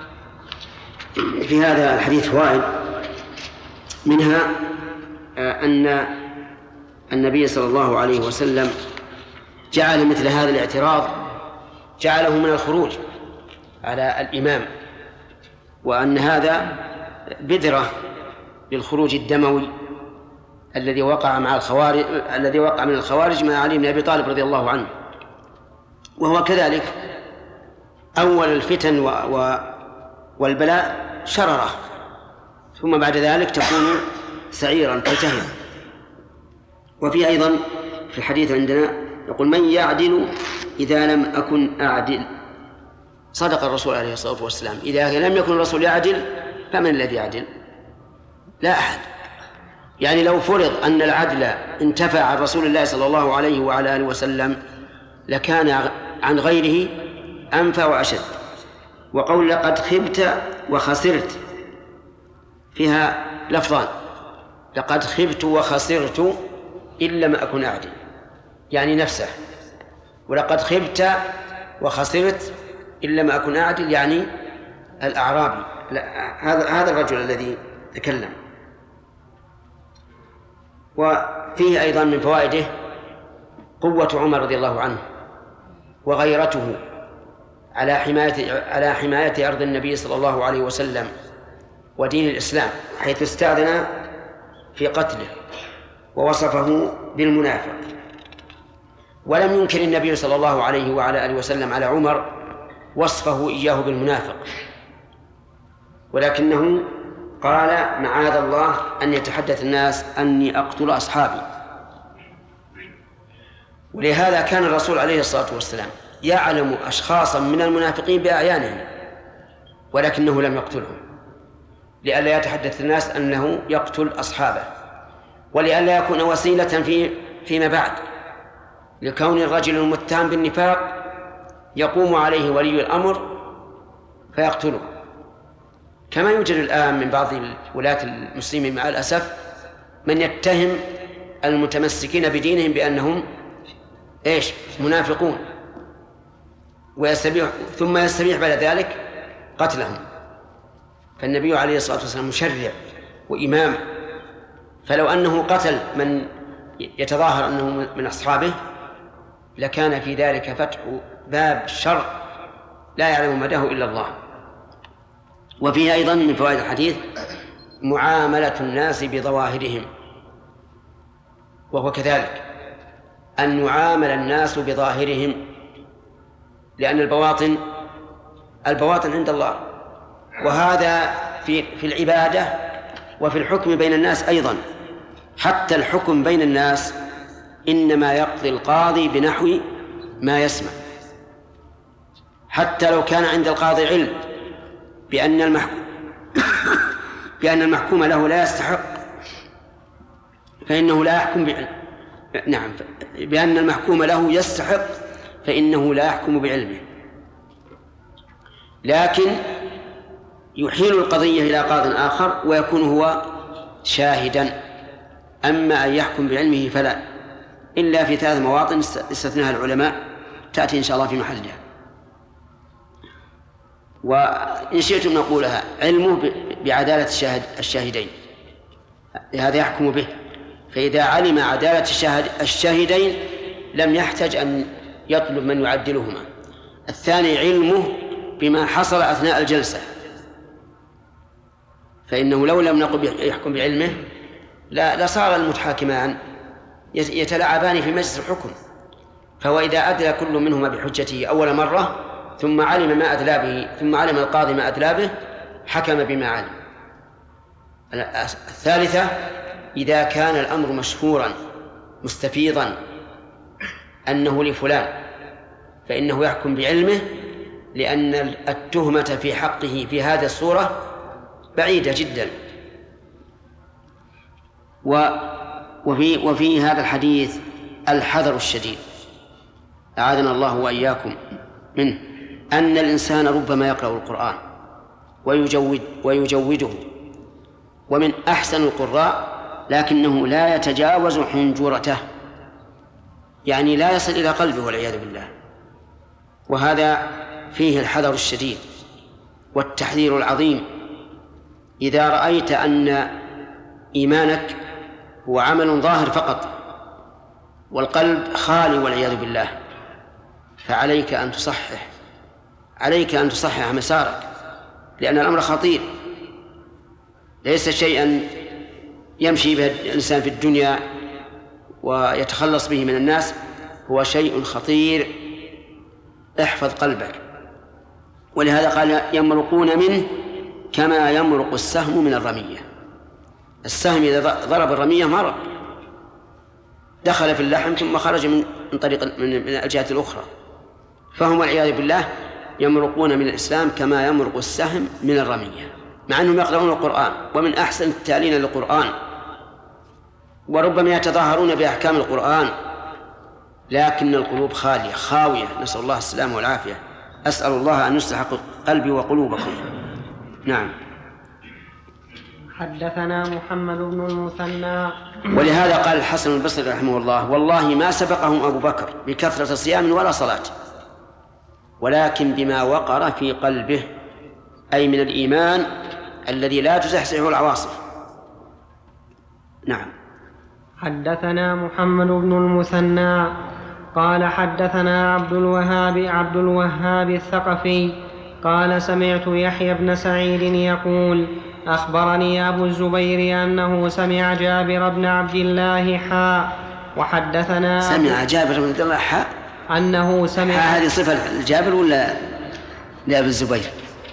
في هذا الحديث فوائد، منها أن النبي صلى الله عليه وسلم جعل مثل هذا الاعتراض جعله من الخروج على الإمام، وأن هذا بذرة للخروج الدموي الذي وقع مع الخوارج الذي وقع من الخوارج مع علي بن أبي طالب رضي الله عنه. وهو كذلك أول الفتن و... و... والبلاء شرره، ثم بعد ذلك تكون سعيرا تلتهم. وفي أيضا في الحديث عندنا يقول: من يعدل إذا لم أكن أعدل؟ صدق الرسول عليه الصلاة والسلام، إذا لم يكن الرسول يعدل فمن الذي يعدل؟ لا أحد. يعني لو فرض أن العدل انتفع عن رسول الله صلى الله عليه وعلى آله وسلم لكان عن غيره أنفع وأشد. وقول لقد خبت وخسرت فيها لفظان: لقد خبت وخسرت إن لم أكن أعدل، يعني نفسه، ولقد خبت وخسرت إن لم أكن أعدل يعني الأعرابي، هذا هذا الرجل الذي تكلم. وفيه أيضا من فوائده قوة عمر رضي الله عنه وغيرته على حماية على حماية أرض النبي صلى الله عليه وسلم ودين الإسلام، حيث استأذن في قتله ووصفه بالمنافق. ولم ينكر النبي صلى الله عليه وعلى آله وسلم على عمر وصفه إياه بالمنافق، ولكنه قال: معاذ الله أن يتحدث الناس أني أقتل أصحابي. ولهذا كان الرسول عليه الصلاة والسلام يعلم أشخاصا من المنافقين بأعيانهم ولكنه لم يقتلهم، لئلا يتحدث الناس أنه يقتل أصحابه، ولئلا يكون وسيلة في فيما بعد لكون الرجل المتهم بالنفاق يقوم عليه ولي الأمر فيقتله، كما يوجد الآن من بعض ولاة المسلمين مع الأسف من يتهم المتمسكين بدينهم بأنهم إيش؟ منافقون، ويستبيح ثم يستبيح بعد ذلك قتلهم. فالنبي عليه الصلاة والسلام مشرع وإمام، فلو أنه قتل من يتظاهر أنه من أصحابه لكان في ذلك فتح باب شر لا يعلم مداه إلا الله. وفيه أيضا من فوائد الحديث معاملة الناس بظواهرهم، وهو كذلك أن يعامل الناس بظاهرهم، لأن البواطن البواطن عند الله، وهذا في في العبادة وفي الحكم بين الناس أيضا. حتى الحكم بين الناس إنما يقضي القاضي بنحو ما يسمع، حتى لو كان عند القاضي علم بأن المحكوم بأن المحكوم له لا يستحق فإنه لا يحكم بعلم نعم بأن المحكوم له يستحق فإنه لا يحكم بعلمه، لكن يحيل القضية إلى قاض آخر ويكون هو شاهدا أما أن يحكم بعلمه فلا، إلا في ثلاث مواطن استثناها العلماء تأتي إن شاء الله في محلها. وإن شئتم نقولها علمه بعدالة الشاهد الشاهدين، هذا يحكم به، فإذا علم عدالة الشاهد الشاهدين لم يحتج أن يطلب من يعدلهما. الثاني علمه بما حصل أثناء الجلسة، فإنه لو لم نقل يحكم بعلمه لا لصار المتحاكمان يتلاعبان في مجلس الحكم. فهو إذا أدلى كل منهما بحجته أول مرة ثم علم ما أدلى به ثم علم القاضي ما أدلى به حكم بما علم. الثالثة إذا كان الأمر مشهورا مستفيضا أنه لفلان فإنه يحكم بعلمه، لأن التهمة في حقه في هذه الصورة بعيدة جدا. وفي, وفي هذا الحديث الحذر الشديد أعاذنا الله وإياكم منه، أن الإنسان ربما يقرأ القرآن ويجود ويجوده ومن أحسن القراء، لكنه لا يتجاوز حنجرته، يعني لا يصل إلى قلبه والعياذ بالله. وهذا فيه الحذر الشديد والتحذير العظيم. إذا رأيت أن إيمانك هو عمل ظاهر فقط والقلب خالي والعياذ بالله، فعليك أن تصحح عليك أن تصحح مسارك، لأن الأمر خطير، ليس شيئا يمشي به الإنسان في الدنيا ويتخلص به من الناس، هو شيء خطير. احفظ قلبك. ولهذا قال يمرقون منه كما يمرق السهم من الرمية. السهم إذا ضرب الرمية مرق، دخل في اللحم ثم خرج من طريق من الجهة الأخرى. فهم والعياذ بالله يمرقون من الإسلام كما يمرق السهم من الرمية، مع أنهم يقرؤون القرآن ومن أحسن التالين للقرآن، وربما يتظاهرون بأحكام القرآن، لكن القلوب خالية خاوية، نسأل الله السلامة والعافية. أسأل الله أن يصلح قلبي وقلوبكم. نعم. حدثنا محمد بن المثنى. ولهذا قال الحسن البصري رحمه الله: والله ما سبقهم أبو بكر بكثرة صيام ولا صلاة، ولكن بما وقر في قلبه، أي من الإيمان الذي لا تزحزحه العواصف. نعم. حدثنا محمد بن المثنى قال حدثنا عبد الوهاب عبد الوهاب الثقفي قال سمعت يحيى بن سعيد يقول أخبرني أبو الزبير أنه سمع جابر بن عبد الله حاء وحدثنا سمع جابر بن عبد الله حاء أنه سمع هذه صفة الجابر ولا لأبي الزبير؟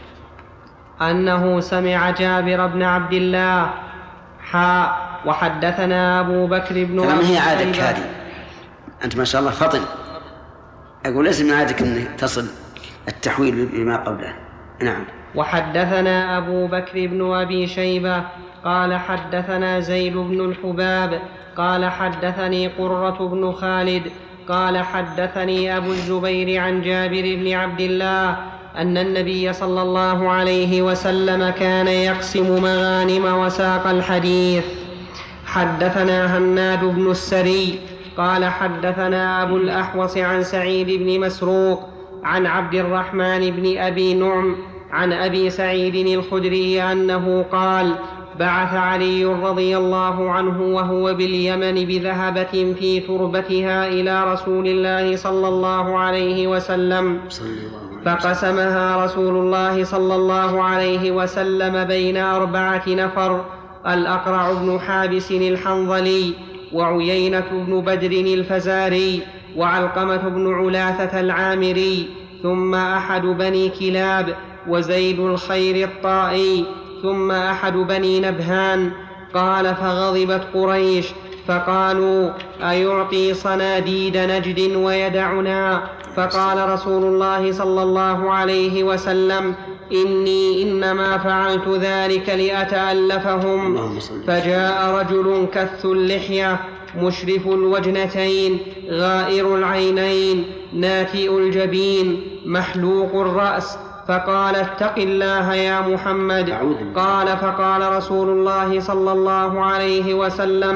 أنه سمع جابر بن عبد الله حاء وحدثنا أبو بكر بن كلام هي عادك هذه، أنت ما شاء الله فطن. أقول ليس من عادك أن تصل التحويل بما قبله. نعم. وحدثنا أبو بكر بن أبي شيبة قال حدثنا زيد بن الحباب قال حدثني قرة بن خالد قال حدثني أبو الزبير عن جابر بن عبد الله أن النبي صلى الله عليه وسلم كان يقسم مغانم وساق الحديث. حدثنا هناد بن السري قال حدثنا أبو الأحوص عن سعيد بن مسروق عن عبد الرحمن بن أبي نعم عن أبي سعيد الخدري أنه قال بعث علي رضي الله عنه وهو باليمن بذهبة في تربتها إلى رسول الله صلى الله عليه وسلم، فقسمها رسول الله صلى الله عليه وسلم بين أربعة نفر: الأقرع بن حابس الحنظلي، وعيينة بن بدر الفزاري، وعلقمة بن علاثة العامري، ثم أحد بني كلاب، وزيد الخير الطائي، ثم أحد بني نبهان. قال فغضبت قريش فقالوا أيعطي صناديد نجد ويدعنا؟ فقال رسول الله صلى الله عليه وسلم إني إنما فعلت ذلك لأتألفهم. فجاء رجل كث اللحية مشرف الوجنتين غائر العينين ناتئ الجبين محلوق الرأس، فقال اتق الله يا محمد. قال فقال رسول الله صلى الله عليه وسلم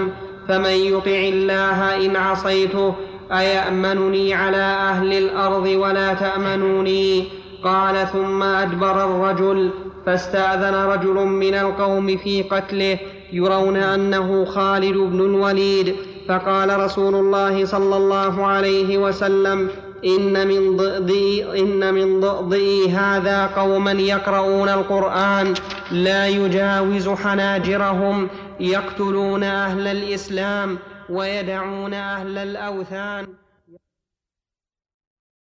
فمن يطع الله إن عصيته أيأمنني على أهل الأرض ولا تأمنوني؟ قال ثم أدبر الرجل فاستأذن رجل من القوم في قتله يرون أنه خالد بن الوليد، فقال رسول الله صلى الله عليه وسلم إن من ضئضئي, إن من ضئضئي هذا قوما يقرؤون القرآن لا يجاوز حناجرهم يقتلون أهل الإسلام ويدعون أهل الأوثان.